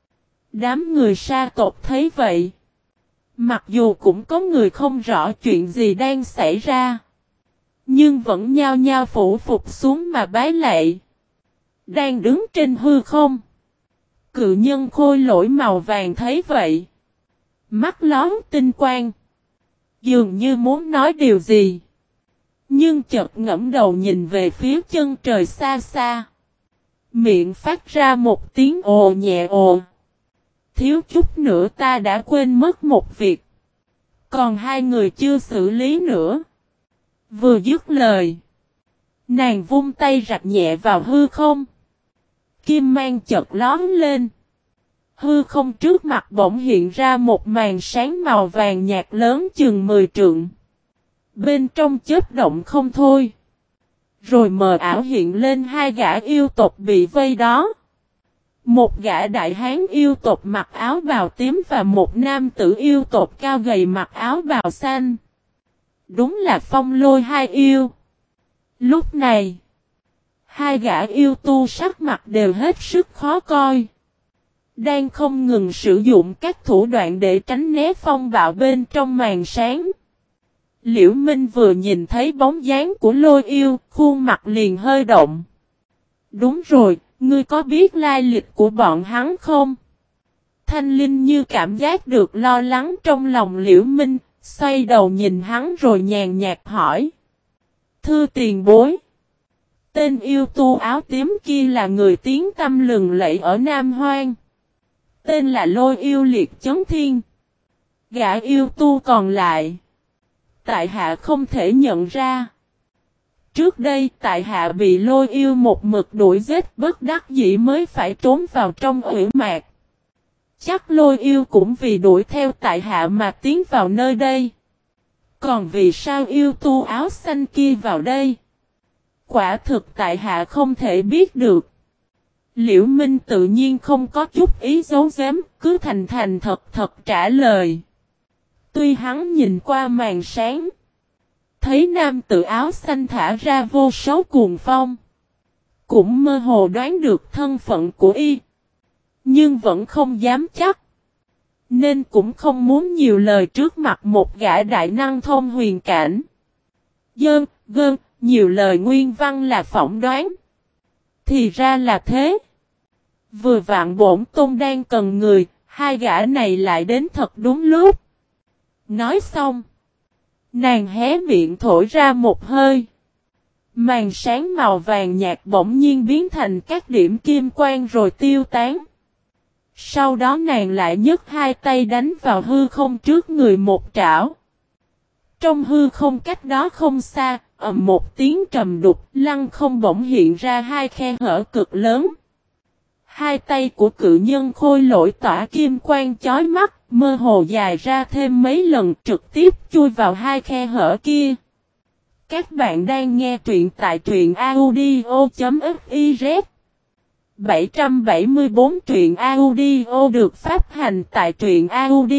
Đám người sa tộc thấy vậy. Mặc dù cũng có người không rõ chuyện gì đang xảy ra. Nhưng vẫn nhao nhao phủ phục xuống mà bái lạy. Đang đứng trên hư không. Cự nhân khôi lỗi màu vàng thấy vậy. Mắt lón tinh quang. Dường như muốn nói điều gì. Nhưng chợt ngẫm đầu nhìn về phía chân trời xa xa. Miệng phát ra một tiếng ồ nhẹ ồ. Thiếu chút nữa ta đã quên mất một việc. Còn hai người chưa xử lý nữa. Vừa dứt lời. Nàng vung tay rạch nhẹ vào hư không. Kim mang chợt lóm lên. Hư không trước mặt bỗng hiện ra một màn sáng màu vàng nhạt lớn chừng 10 trượng. Bên trong chớp động không thôi. Rồi mờ ảo hiện lên hai gã yêu tộc bị vây đó. Một gã đại hán yêu tộc mặc áo bào tím và một nam tử yêu tộc cao gầy mặc áo bào xanh. Đúng là Phong Lôi hai yêu. Lúc này, hai gã yêu tu sắc mặt đều hết sức khó coi. Đang không ngừng sử dụng các thủ đoạn để tránh né phong bạo bên trong màn sáng. Liễu Minh vừa nhìn thấy bóng dáng của Lôi yêu, khuôn mặt liền hơi động. Đúng rồi, ngươi có biết lai lịch của bọn hắn không? Thanh Linh như cảm giác được lo lắng trong lòng Liễu Minh, xoay đầu nhìn hắn rồi nhàn nhạt hỏi. Thưa tiền bối. Tên yêu tu áo tím kia là người tiếng tăm lừng lẫy ở Nam Hoang. Tên là Lôi yêu liệt chấn thiên. Gã yêu tu còn lại. Tại hạ không thể nhận ra. Trước đây tại hạ bị Lôi yêu một mực đuổi giết bất đắc dĩ mới phải trốn vào trong uyển mạc. Chắc Lôi yêu cũng vì đuổi theo tại hạ mà tiến vào nơi đây. Còn vì sao yêu tu áo xanh kia vào đây? Quả thực tại hạ không thể biết được. Liễu Minh tự nhiên không có chút ý giấu giếm, cứ thành thành thật trả lời. Tuy hắn nhìn qua màn sáng, thấy nam tử áo xanh thả ra vô số cuồng phong, cũng mơ hồ đoán được thân phận của y, nhưng vẫn không dám chắc, nên cũng không muốn nhiều lời trước mặt một gã đại năng thông huyền cảnh. Nhiều lời nguyên văn là phỏng đoán. Thì ra là thế. Vừa vạn bổn tôn đang cần người, Hai gã này lại đến thật đúng lúc. Nói xong. Nàng hé miệng thổi ra một hơi. Màn sáng màu vàng nhạt bỗng nhiên biến thành các điểm kim quang rồi tiêu tán. Sau đó nàng lại nhấc hai tay đánh vào hư không trước người một trảo. Trong hư không cách đó không xa, ầm một tiếng trầm đục, lăng không bỗng hiện ra hai khe hở cực lớn. Hai tay của cự nhân khôi lỗi tỏa kim quang chói mắt, mơ hồ dài ra thêm mấy lần trực tiếp chui vào hai khe hở kia. Các bạn đang nghe truyện tại truyện audio.fiz 774 truyện audio được phát hành tại truyện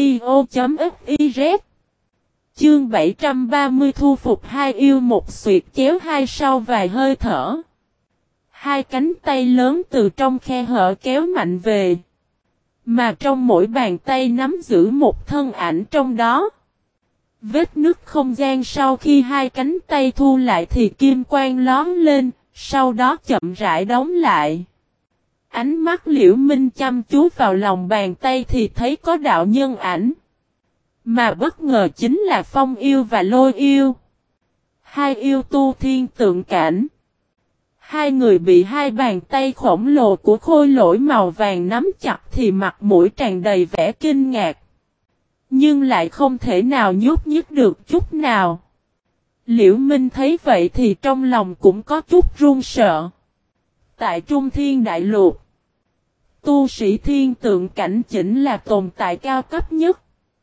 audio.fiz Chương 730 thu phục hai yêu một xuyệt chéo hai sau vài hơi thở. Hai cánh tay lớn từ trong khe hở kéo mạnh về. Mà trong mỗi bàn tay nắm giữ một thân ảnh trong đó. Vết nứt không gian sau khi hai cánh tay thu lại thì kim quang lón lên, sau đó chậm rãi đóng lại. Ánh mắt Liễu Minh chăm chú vào lòng bàn tay thì thấy có đạo nhân ảnh. Mà bất ngờ chính là Phong yêu và Lôi yêu. Hai yêu tu thiên tượng cảnh. Hai người bị hai bàn tay khổng lồ của khôi lỗi màu vàng nắm chặt thì mặt mũi tràn đầy vẻ kinh ngạc. Nhưng lại không thể nào nhúc nhích được chút nào. Liễu Minh thấy vậy thì trong lòng cũng có chút run sợ. Tại Trung Thiên Đại Lục, tu sĩ thiên tượng cảnh chỉnh là tồn tại cao cấp nhất.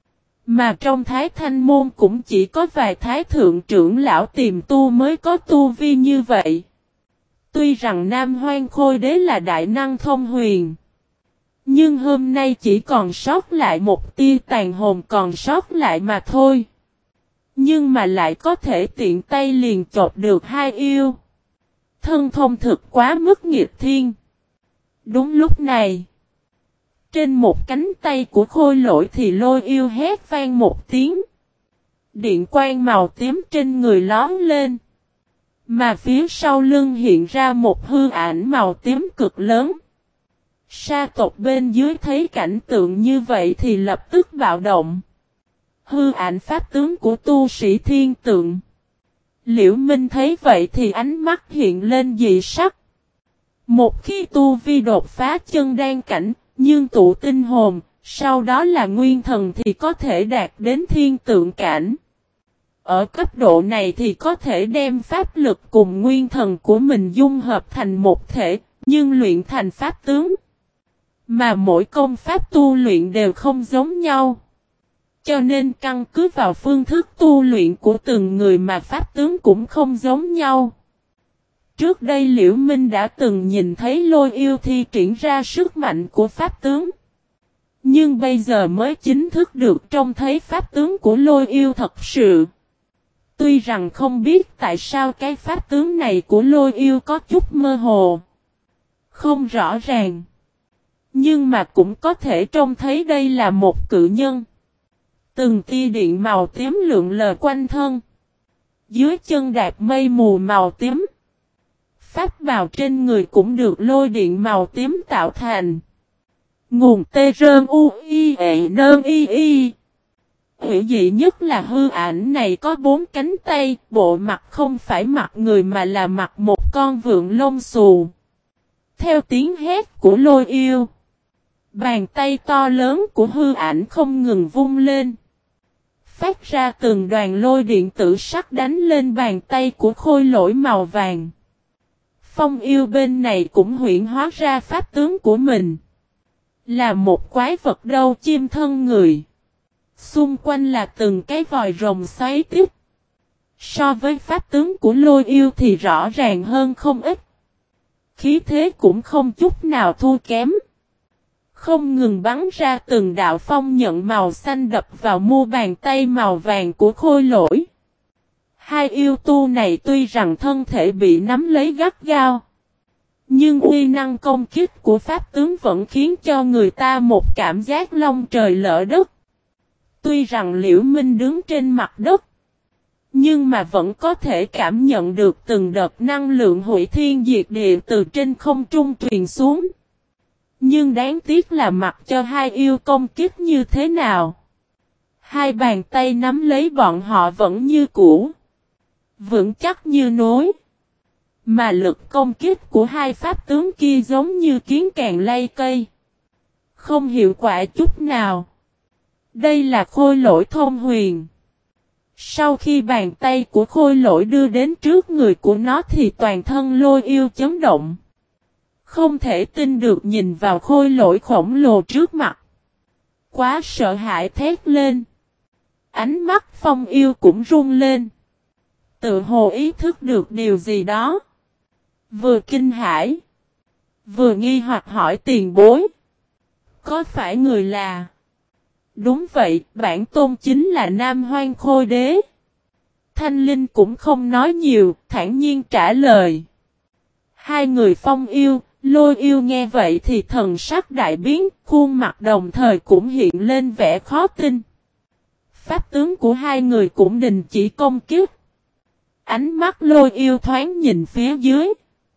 Mà trong Thái Thanh Môn cũng chỉ có vài thái thượng trưởng lão tiềm tu mới có tu vi như vậy. Tuy rằng Nam Hoang Khôi Đế là đại năng thông huyền. Nhưng hôm nay chỉ còn sót lại một tia tàn hồn còn sót lại mà thôi. Nhưng mà lại có thể tiện tay liền chộp được hai yêu. Thân thông thực quá mức nghịch thiên. Đúng lúc này. Trên một cánh tay của khôi lỗi thì Lôi yêu hét vang một tiếng. Điện quang màu tím trên người lóm lên. Mà phía sau lưng hiện ra một hư ảnh màu tím cực lớn. Sa tộc bên dưới thấy cảnh tượng như vậy thì lập tức bạo động. Hư ảnh pháp tướng của tu sĩ thiên tượng. Liễu Minh thấy vậy thì ánh mắt hiện lên dị sắc. Một khi tu vi đột phá chân đan cảnh, nhưng tụ tinh hồn, sau đó là nguyên thần thì có thể đạt đến thiên tượng cảnh. Ở cấp độ này thì có thể đem pháp lực cùng nguyên thần của mình dung hợp thành một thể, nhưng luyện thành pháp tướng. Mà mỗi công pháp tu luyện đều không giống nhau. Cho nên căn cứ vào phương thức tu luyện của từng người mà pháp tướng cũng không giống nhau. Trước đây Liễu Minh đã từng nhìn thấy Lôi yêu thi triển ra sức mạnh của pháp tướng. Nhưng bây giờ mới chính thức được trông thấy pháp tướng của Lôi yêu thật sự. Tuy rằng không biết tại sao cái pháp tướng này của Lôi yêu có chút mơ hồ. Không rõ ràng. Nhưng mà cũng có thể trông thấy đây là một cự nhân. Từng tia điện màu tím lượn lờ quanh thân. Dưới chân đạp mây mù màu tím. Pháp bào trên người cũng được lôi điện màu tím tạo thành. Nguồn tê rơn u i ệ nơn y y. Hữu dị nhất là hư ảnh này có 4 cánh tay, bộ mặt không phải mặt người mà là mặt một con vượn lông xù. Theo tiếng hét của Lôi yêu, bàn tay to lớn của hư ảnh không ngừng vung lên. Phát ra từng đoàn lôi điện tử sắc đánh lên bàn tay của khôi lỗi màu vàng. Phong yêu bên này cũng huyễn hóa ra pháp tướng của mình. Là một quái vật đầu chim thân người. Xung quanh là từng cái vòi rồng xoáy tiếp. So với pháp tướng của Lôi yêu thì rõ ràng hơn không ít. Khí thế cũng không chút nào thua kém. Không ngừng bắn ra từng đạo phong nhận màu xanh đập vào mu bàn tay màu vàng của khôi lỗi. Hai yêu tu này tuy rằng thân thể bị nắm lấy gắt gao. Nhưng uy năng công kích của pháp tướng vẫn khiến cho người ta một cảm giác long trời lỡ đất. Tuy rằng Liễu Minh đứng trên mặt đất. Nhưng mà vẫn có thể cảm nhận được từng đợt năng lượng hủy thiên diệt địa từ trên không trung truyền xuống. Nhưng đáng tiếc là mặc cho hai yêu công kích như thế nào. Hai bàn tay nắm lấy bọn họ vẫn như cũ. Vững chắc như núi. Mà lực công kích của hai pháp tướng kia giống như kiến càng lay cây. Không hiệu quả chút nào. Đây là khôi lỗi thông huyền. Sau khi bàn tay của khôi lỗi đưa đến trước người của nó thì toàn thân lôi yêu chấn động. Không thể tin được nhìn vào khôi lỗi khổng lồ trước mặt. Quá sợ hãi thét lên. Ánh mắt Phong yêu cũng run lên. Tự hồ ý thức được điều gì đó. Vừa kinh hãi. Vừa nghi hoặc hỏi tiền bối. Có phải người là... Đúng vậy, bản tôn chính là Nam Hoang Khôi Đế. Thanh Linh cũng không nói nhiều, thản nhiên trả lời. Hai người Phong yêu, Lôi yêu nghe vậy thì thần sắc đại biến, khuôn mặt đồng thời cũng hiện lên vẻ khó tin. Pháp tướng của hai người cũng đình chỉ công kích. Ánh mắt Lôi yêu thoáng nhìn phía dưới.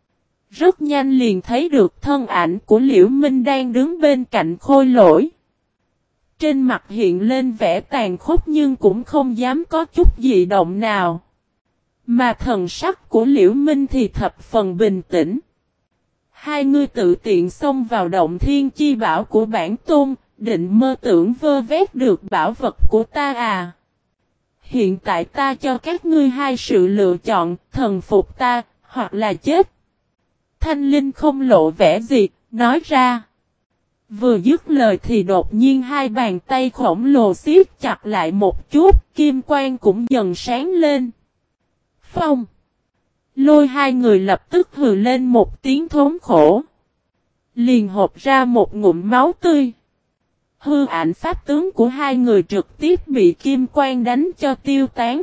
Rất nhanh liền thấy được thân ảnh của Liễu Minh đang đứng bên cạnh khôi lỗi. Trên mặt hiện lên vẻ tàn khốc nhưng cũng không dám có chút dị động nào. Mà thần sắc của Liễu Minh thì thập phần bình tĩnh. Hai ngươi tự tiện xông vào động thiên chi bảo của bản tôn, định mơ tưởng vơ vét được bảo vật của ta à. Hiện tại ta cho các ngươi hai sự lựa chọn, thần phục ta, hoặc là chết. Thanh Linh không lộ vẻ gì, nói ra. Vừa dứt lời thì đột nhiên hai bàn tay khổng lồ siết chặt lại một chút, kim quang cũng dần sáng lên. Phong! Lôi hai người lập tức hừ lên một tiếng thốn khổ. Liền hộp ra một ngụm máu tươi. Hư ảnh pháp tướng của hai người trực tiếp bị kim quang đánh cho tiêu tán.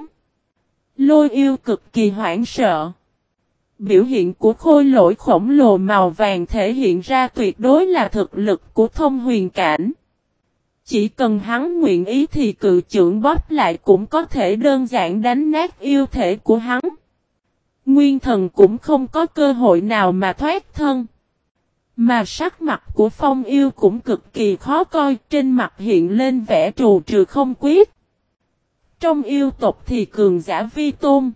Lôi yêu cực kỳ hoảng sợ. Biểu hiện của khôi lỗi khổng lồ màu vàng thể hiện ra tuyệt đối là thực lực của thông huyền cảnh. Chỉ cần hắn nguyện ý thì cự chưởng bóp lại cũng có thể đơn giản đánh nát yêu thể của hắn. Nguyên thần cũng không có cơ hội nào mà thoát thân. Mà sắc mặt của Phong yêu cũng cực kỳ khó coi, trên mặt hiện lên vẻ trù trừ không quyết. Trong yêu tộc thì cường giả vi tôn.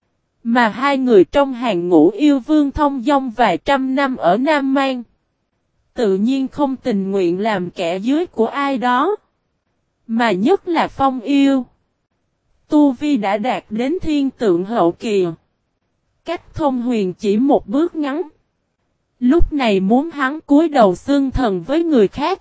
Mà hai người trong hàng ngũ yêu vương thông dong vài trăm năm ở Nam Mang. Tự nhiên không tình nguyện làm kẻ dưới của ai đó. Mà nhất là Phong yêu. Tu Vi đã đạt đến thiên tượng hậu kỳ. Cách thông huyền chỉ một bước ngắn. Lúc này muốn hắn cúi đầu xưng thần với người khác.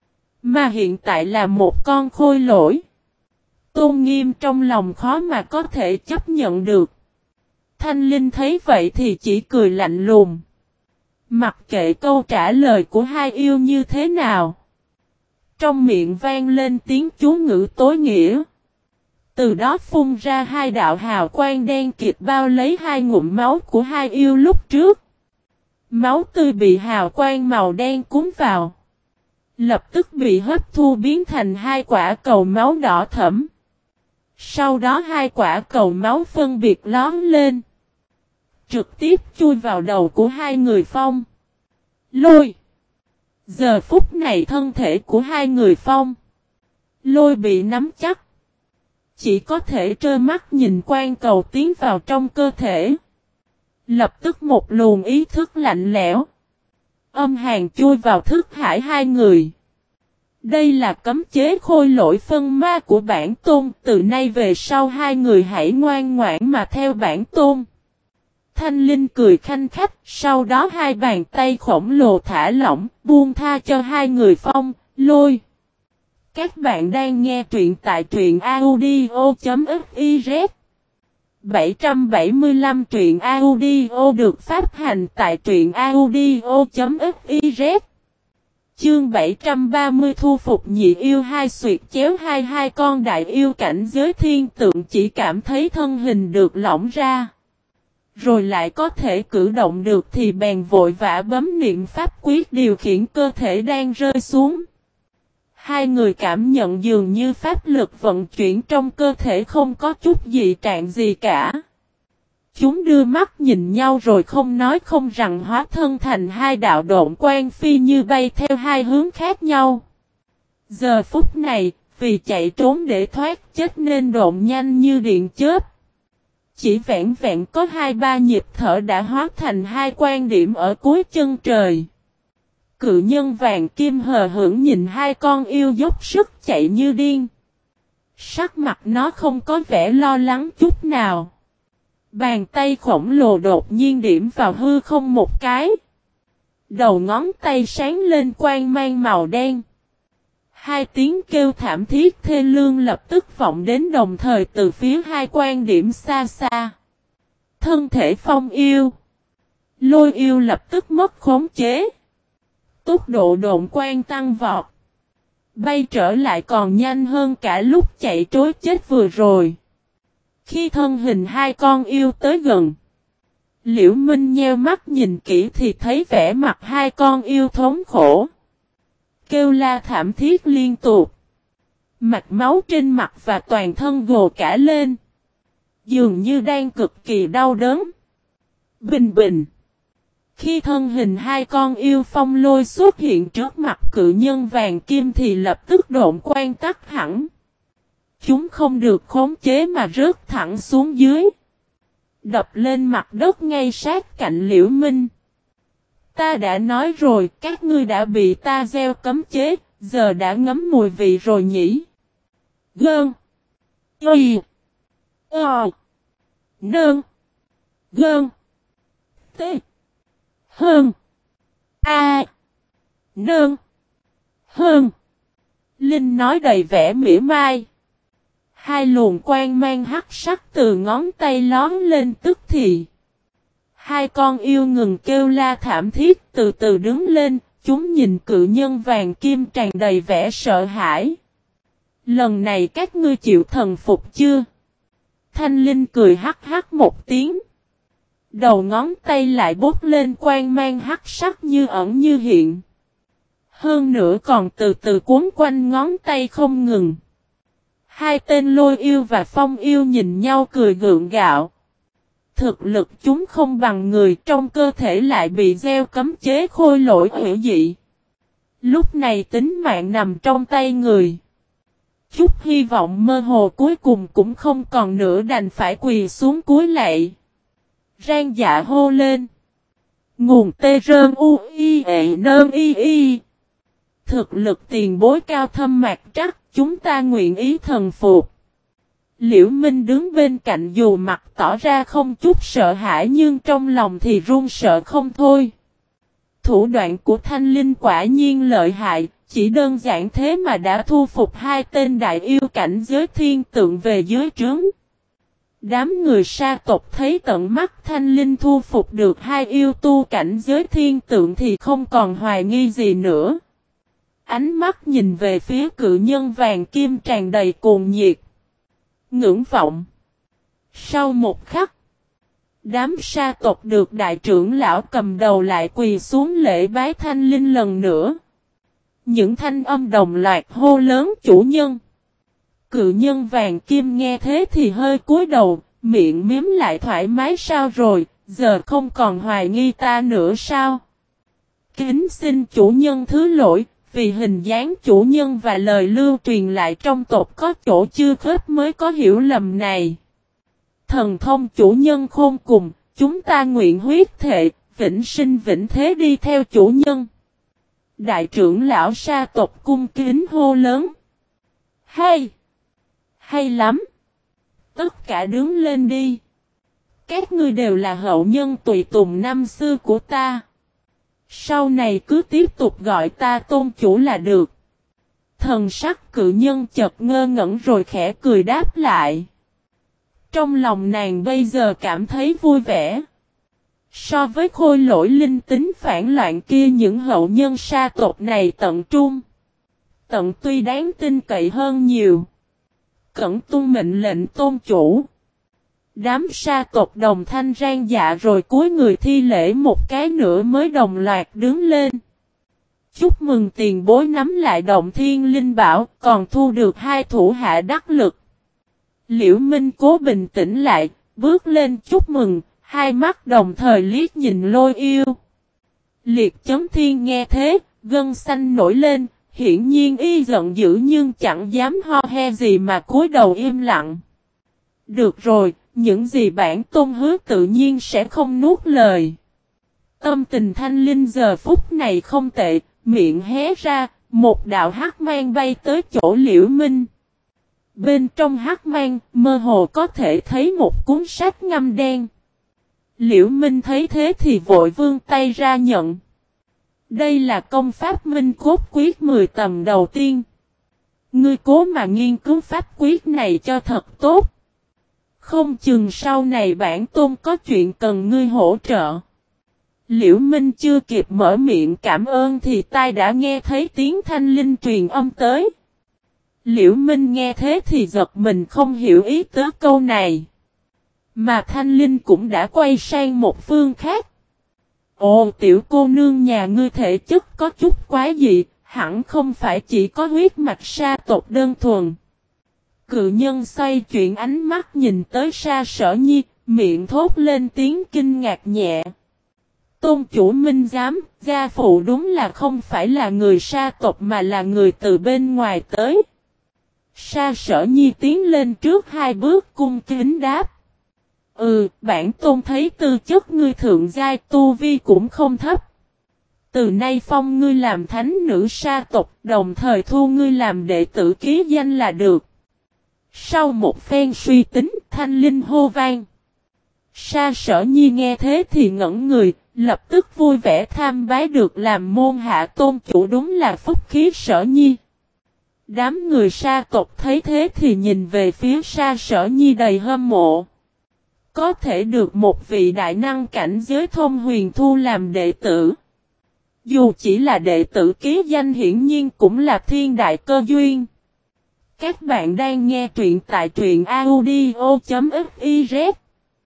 Mà hiện tại là một con khôi lỗi. Tôn nghiêm trong lòng khó mà có thể chấp nhận được. Thanh Linh thấy vậy thì chỉ cười lạnh lùng. Mặc kệ câu trả lời của hai yêu như thế nào. Trong miệng vang lên tiếng chú ngữ tối nghĩa. Từ đó phun ra hai đạo hào quang đen kịt bao lấy hai ngụm máu của hai yêu lúc trước. Máu tươi bị hào quang màu đen cuốn vào. Lập tức bị hấp thu biến thành hai quả cầu máu đỏ thẫm. Sau đó hai quả cầu máu phân biệt lóm lên. Trực tiếp chui vào đầu của hai người Phong. Lôi. Giờ phút này thân thể của hai người Phong. Lôi bị nắm chắc. Chỉ có thể trơ mắt nhìn quan cầu tiến vào trong cơ thể. Lập tức một luồng ý thức lạnh lẽo. Âm hàn chui vào thức hải hai người. Đây là cấm chế khôi lỗi phân ma của bản tôn. Từ nay về sau hai người hãy ngoan ngoãn mà theo bản tôn. Thanh Linh cười khanh khách. Sau đó hai bàn tay khổng lồ thả lỏng. Buông tha cho hai người Phong, Lôi. Các bạn đang nghe truyện tại truyện audio.fiz 775 truyện audio được phát hành tại truyện audio.fiz. Chương 730 thu phục nhị yêu hai xuyệt chéo hai con đại yêu cảnh giới thiên tượng chỉ cảm thấy thân hình được lỏng ra. Rồi lại có thể cử động được thì bèn vội vã bấm niệm pháp quyết điều khiển cơ thể đang rơi xuống. Hai người cảm nhận dường như pháp lực vận chuyển trong cơ thể không có chút dị trạng gì cả. Chúng đưa mắt nhìn nhau rồi không nói không rằng hóa thân thành hai đạo độn quang phi như bay theo hai hướng khác nhau. Giờ phút này, vì chạy trốn để thoát chết nên độn nhanh như điện chớp. Chỉ vẹn vẹn có 2-3 nhịp thở đã hóa thành hai quan điểm ở cuối chân trời. Cự nhân vàng kim hờ hững nhìn hai con yêu dốc sức chạy như điên. Sắc mặt nó không có vẻ lo lắng chút nào. Bàn tay khổng lồ đột nhiên điểm vào hư không một cái. Đầu ngón tay sáng lên quang mang màu đen. Hai tiếng kêu thảm thiết thê lương lập tức vọng đến đồng thời từ phía hai quan điểm xa xa. Thân thể phong yêu. Lôi yêu lập tức mất khống chế. Tốc độ độn quang tăng vọt. Bay trở lại còn nhanh hơn cả lúc chạy trối chết vừa rồi. Khi thân hình hai con yêu tới gần. Liễu Minh nheo mắt nhìn kỹ thì thấy vẻ mặt hai con yêu thống khổ. Kêu la thảm thiết liên tục. Mạch máu trên mặt và toàn thân gồ cả lên. Dường như đang cực kỳ đau đớn. Bình bình. Khi thân hình hai con yêu phong lôi xuất hiện trước mặt cự nhân vàng kim thì lập tức độn quang tắt hẳn. Chúng không được khống chế mà rớt thẳng xuống dưới. Đập lên mặt đất ngay sát cạnh Liễu Minh. Ta đã nói rồi, các ngươi đã bị ta gieo cấm chế, giờ đã ngấm mùi vị rồi nhỉ. Gơn. Y. Ờ. Nơn. Gơn. T. Hơn. A. Nơn. Hơn. Linh nói đầy vẻ mỉa mai. Hai luồng quang mang hắc sắc từ ngón tay lón lên tức thì. Hai con yêu ngừng kêu la thảm thiết từ từ đứng lên, chúng nhìn cự nhân vàng kim tràn đầy vẻ sợ hãi. Lần này các ngươi chịu thần phục chưa? Thanh Linh cười hắc hắc một tiếng. Đầu ngón tay lại bốc lên quang mang hắc sắc như ẩn như hiện. Hơn nữa còn từ từ cuốn quanh ngón tay không ngừng. Hai tên lôi yêu và phong yêu nhìn nhau cười gượng gạo. Thực lực chúng không bằng người, trong cơ thể lại bị gieo cấm chế khôi lỗi hủy dị. Lúc này tính mạng nằm trong tay người. Chút hy vọng mơ hồ cuối cùng cũng không còn nữa, đành phải quỳ xuống cúi lạy. Rang dạ hô lên. Nguồn tê rơn u y ệ nơn y y. Thực lực tiền bối cao thâm mạc trắc, chúng ta nguyện ý thần phục. Liễu Minh đứng bên cạnh dù mặt tỏ ra không chút sợ hãi nhưng trong lòng thì run sợ không thôi. Thủ đoạn của Thanh Linh quả nhiên lợi hại, chỉ đơn giản thế mà đã thu phục hai tên đại yêu cảnh giới thiên tượng về dưới trướng. Đám người sa tộc thấy tận mắt Thanh Linh thu phục được hai yêu tu cảnh giới thiên tượng thì không còn hoài nghi gì nữa. Ánh mắt nhìn về phía cự nhân vàng kim tràn đầy cuồng nhiệt. Ngưỡng vọng. Sau một khắc, đám sa tộc được đại trưởng lão cầm đầu lại quỳ xuống lễ bái Thanh Linh lần nữa. Những thanh âm đồng loạt hô lớn chủ nhân. Cự nhân vàng kim nghe thế thì hơi cúi đầu, miệng miếm lại thoải mái. Sao rồi, giờ không còn hoài nghi ta nữa sao? Kính xin chủ nhân thứ lỗi, vì hình dáng chủ nhân và lời lưu truyền lại trong tộc có chỗ chưa khớp mới có hiểu lầm này. Thần thông chủ nhân khôn cùng, chúng ta nguyện huyết thệ, vĩnh sinh vĩnh thế đi theo chủ nhân. Đại trưởng lão sa tộc cung kính hô lớn. Hay! Hay lắm! Tất cả đứng lên đi. Các ngươi đều là hậu nhân tùy tùng năm xưa của ta. Sau này cứ tiếp tục gọi ta tôn chủ là được. Thần sắc cự nhân chợt ngơ ngẩn rồi khẽ cười đáp lại. Trong lòng nàng bây giờ cảm thấy vui vẻ. So với khôi lỗi linh tính phản loạn kia, những hậu nhân sa tộc này tận trung. Tận tuy đáng tin cậy hơn nhiều. Cẩn tuân mệnh lệnh tôn chủ. Đám sa tộc đồng thanh rang dạ rồi cúi người thi lễ một cái nữa mới đồng loạt đứng lên. Chúc mừng tiền bối nắm lại động thiên linh bảo, còn thu được hai thủ hạ đắc lực. Liễu Minh cố bình tĩnh lại, bước lên chúc mừng, Hai mắt đồng thời liếc nhìn Lôi Yêu. Liệt Chấn Thiên nghe thế, gân xanh nổi lên, hiển nhiên y giận dữ nhưng chẳng dám ho he gì mà cúi đầu im lặng. Được rồi, những gì bản tôn hứa tự nhiên sẽ không nuốt lời. Tâm tình Thanh Linh giờ phút này không tệ, miệng hé ra, một đạo hắc mang bay tới chỗ Liễu Minh. Bên trong hắc mang, mơ hồ có thể thấy một cuốn sách ngăm đen. Liễu Minh thấy thế thì vội vươn tay ra nhận. Đây là công pháp Minh Cốt Quyết 10 tầng đầu tiên. Ngươi cố mà nghiên cứu pháp quyết này cho thật tốt. Không chừng sau này bản tôn có chuyện cần ngươi hỗ trợ. Liễu Minh chưa kịp mở miệng cảm ơn thì tai đã nghe thấy tiếng Thanh Linh truyền âm tới. Liễu Minh nghe thế thì giật mình không hiểu ý tứ câu này. Mà Thanh Linh cũng đã quay sang một phương khác. Ồ, tiểu cô nương nhà ngươi thể chất có chút quá dị, hẳn không phải chỉ có huyết mạch sa tộc đơn thuần. Cự nhân xoay chuyển ánh mắt nhìn tới Sa Sở Nhi, miệng thốt lên tiếng kinh ngạc nhẹ. Tôn chủ minh giám, gia phụ đúng là không phải là người sa tộc mà là người từ bên ngoài tới. Sa Sở Nhi tiến lên trước 2 bước cung kính đáp. Bản tôn thấy tư chất ngươi thượng giai, tu vi cũng không thấp. Từ nay phong ngươi làm thánh nữ sa tộc, đồng thời thu ngươi làm đệ tử ký danh là được. Sau một phen suy tính, Thanh Linh hô vang. Sa Sở Nhi nghe thế thì ngẩn người, lập tức vui vẻ tham bái được làm môn hạ tôn chủ, đúng là phúc khí Sở Nhi. Đám người sa tộc thấy thế thì nhìn về phía Sa Sở Nhi đầy hâm mộ. Có thể được một vị đại năng cảnh giới thông huyền thu làm đệ tử. Dù chỉ là đệ tử ký danh hiển nhiên cũng là thiên đại cơ duyên. Các bạn đang nghe truyện tại truyện audio.fiz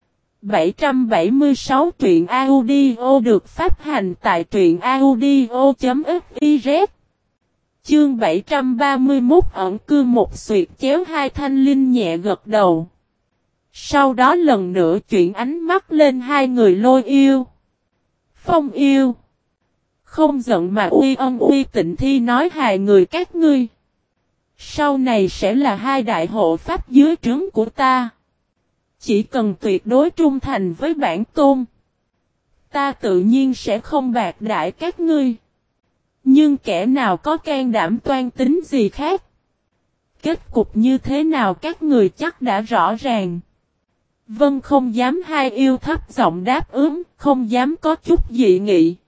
776 truyện audio được phát hành tại truyện audio.fiz. Chương 731 ẩn cư một xuyệt chéo. Hai Thanh Linh nhẹ gật đầu. Sau đó lần nữa chuyển ánh mắt lên hai người Lôi Yêu, Phong Yêu. Không giận mà uy ân uy tịnh thi nói hai người các ngươi. Sau này sẽ là hai đại hộ pháp dưới trướng của ta. Chỉ cần tuyệt đối trung thành với bản tôn, ta tự nhiên sẽ không bạc đãi các ngươi. Nhưng kẻ nào có can đảm toan tính gì khác, kết cục như thế nào các người chắc đã rõ ràng. Vân không dám hai yêu thấp giọng đáp ứng, không dám có chút dị nghị.